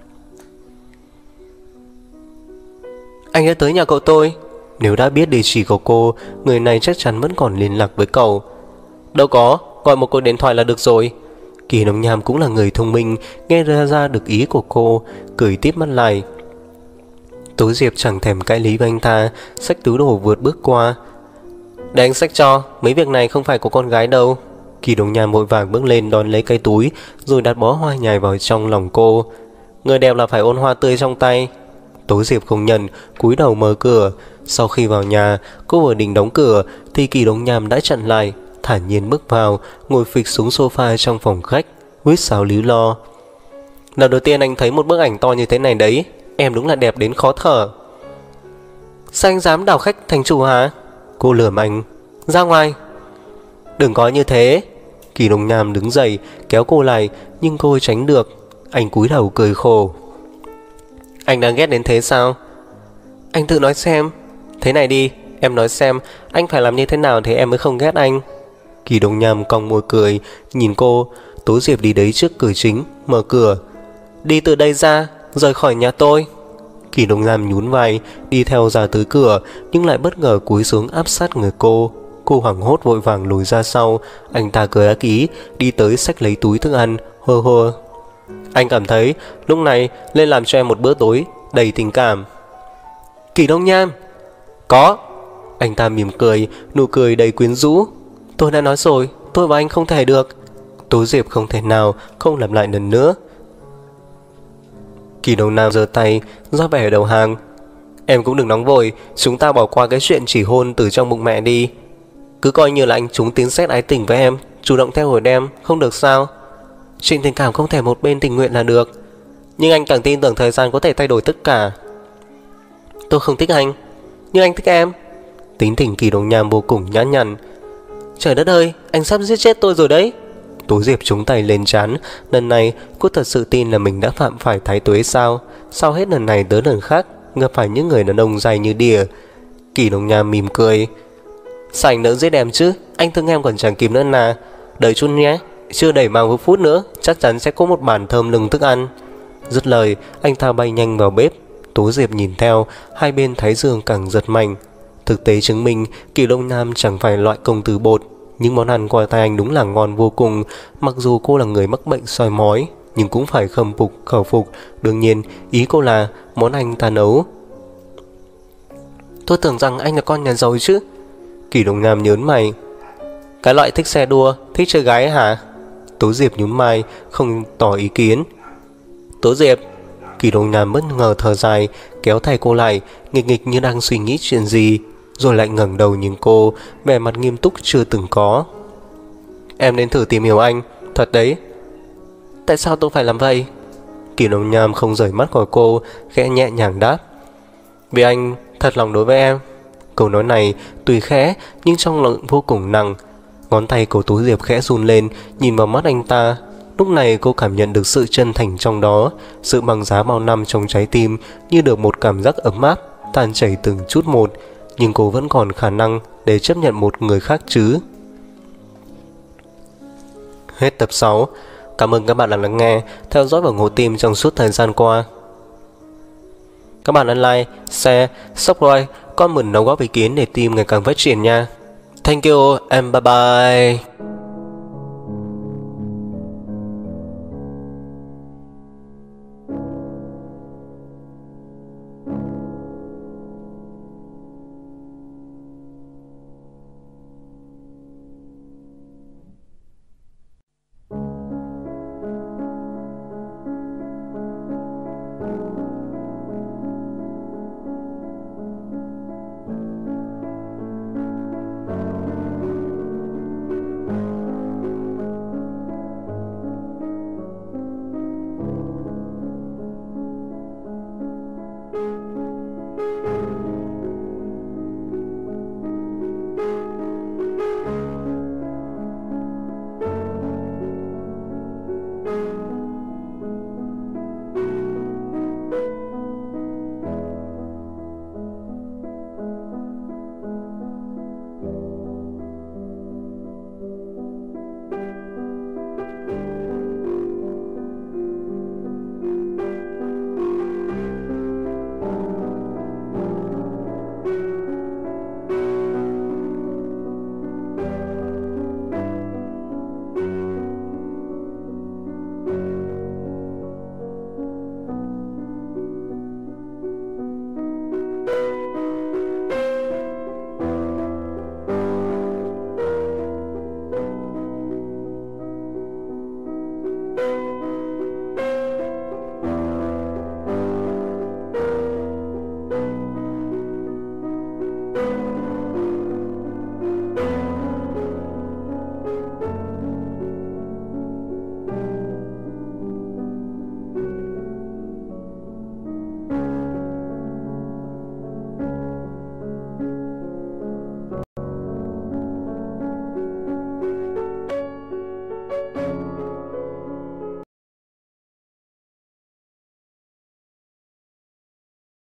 Anh đã tới nhà cậu tôi. Nếu đã biết địa chỉ của cô, người này chắc chắn vẫn còn liên lạc với cậu. Đâu có, gọi một cuộc điện thoại là được rồi. Kỳ Đông Nham cũng là người thông minh, nghe ra được ý của cô, cười tiếp mắt lại. Tố Diệp chẳng thèm cãi lý với anh ta, xách túi đồ vượt bước qua. Để anh xách cho, mấy việc này không phải của con gái đâu. Kỳ Đông Nham vội vàng bước lên đón lấy cái túi, rồi đặt bó hoa nhài vào trong lòng cô. Người đẹp là phải ôn hoa tươi trong tay. Tố Diệp không nhận, cúi đầu mở cửa. Sau khi vào nhà, cô vừa định đóng cửa thì Kỳ Đông Nham đã chặn lại, thản nhiên bước vào, ngồi phịch xuống sofa trong phòng khách, huýt sáo líu lo. Lần đầu tiên anh thấy một bức ảnh to như thế này đấy, em đúng là đẹp đến khó thở. Sao anh dám đảo khách thành chủ hả? Cô lườm anh. Ra ngoài. Đừng có như thế. Kỳ Đông Nham đứng dậy kéo cô lại, nhưng cô tránh được. Anh cúi đầu cười khổ. Anh đang ghét đến thế sao? Anh tự nói xem. Thế này đi, em nói xem anh phải làm như thế nào thì em mới không ghét anh. Kỳ Đông Nham cong môi cười, nhìn cô. Tố Diệp đi đến trước cửa chính, mở cửa. Đi từ đây ra, rời khỏi nhà tôi. Kỳ Đông Nham nhún vai, đi theo ra tới cửa, nhưng lại bất ngờ cúi xuống áp sát người cô. Cô hoảng hốt vội vàng lùi ra sau. Anh ta cười ác ý, đi tới xách lấy túi thức ăn, hơ hơ. Anh cảm thấy lúc này lên làm cho em một bữa tối đầy tình cảm. Kỳ Đông Nham. Có. Anh ta mỉm cười, nụ cười đầy quyến rũ. Tôi đã nói rồi, tôi và anh không thể được. Tố Diệp không thể nào không làm lại lần nữa. Kỳ Đông Nam giơ tay ra vẻ đầu hàng. Em cũng đừng nóng vội, chúng ta bỏ qua cái chuyện chỉ hôn từ trong bụng mẹ đi. Cứ coi như là anh trúng tiếng sét ái tình với em, chủ động theo đuổi em, không được sao? Chuyện tình cảm không thể một bên tình nguyện là được. Nhưng anh càng tin tưởng thời gian có thể thay đổi tất cả. Tôi không thích anh, nhưng anh thích em. Tính tình Kỳ Đông Nham vô cùng nhã nhặn. Trời đất ơi, anh sắp giết chết tôi rồi đấy. Tố Diệp trúng tay lên trán. Lần này cô thật sự tin là mình đã phạm phải thái tuế sao? Sao hết lần này tới lần khác gặp phải những người đàn ông dài như đỉa? Kỳ Đông Nham mỉm cười. Sao anh nỡ giết em chứ? Anh thương em còn chẳng kịp nữa nà. Đợi chút nhé, chưa đầy 30 phút nữa chắc chắn sẽ có một bàn thơm lừng thức ăn. Dứt lời, anh ta bay nhanh vào bếp. Tố Diệp nhìn theo, hai bên thái dương càng giật mạnh. Thực tế chứng minh Kỳ Đông Nam chẳng phải loại công tử bột. Những món ăn qua tay anh đúng là ngon vô cùng. Mặc dù cô là người mắc bệnh soi mói, nhưng cũng phải khâm phục khẩu phục. Đương nhiên ý cô là món anh ta nấu. Tôi tưởng rằng anh là con nhà giàu chứ. Kỳ Đông Nam nhớn mày. Cái loại thích xe đua, thích chơi gái hả? Tố Diệp nhún vai, không tỏ ý kiến. Tố Diệp. Kỳ Đông Nam bất ngờ thở dài, kéo tay cô lại, nghịch nghịch như đang suy nghĩ chuyện gì, rồi lại ngẩng đầu nhìn cô, vẻ mặt nghiêm túc chưa từng có. Em nên thử tìm hiểu anh, thật đấy. Tại sao tôi phải làm vậy? Kỳ Đông Nam không rời mắt khỏi cô, khẽ nhẹ nhàng đáp. Vì anh thật lòng đối với em. Câu nói này tuy khẽ nhưng trong lòng vô cùng nặng. Ngón tay của Tố Diệp khẽ run lên, nhìn vào mắt anh ta. Lúc này cô cảm nhận được sự chân thành trong đó, sự băng giá bao năm trong trái tim như được một cảm giác ấm áp, tan chảy từng chút một. Nhưng cô vẫn còn khả năng để chấp nhận một người khác chứ. Hết tập 6. Cảm ơn các bạn đã lắng nghe, theo dõi và ủng hộ team trong suốt thời gian qua. Các bạn ấn like, share, subscribe, comment đóng góp ý kiến để team ngày càng phát triển nha. Thank you and bye bye.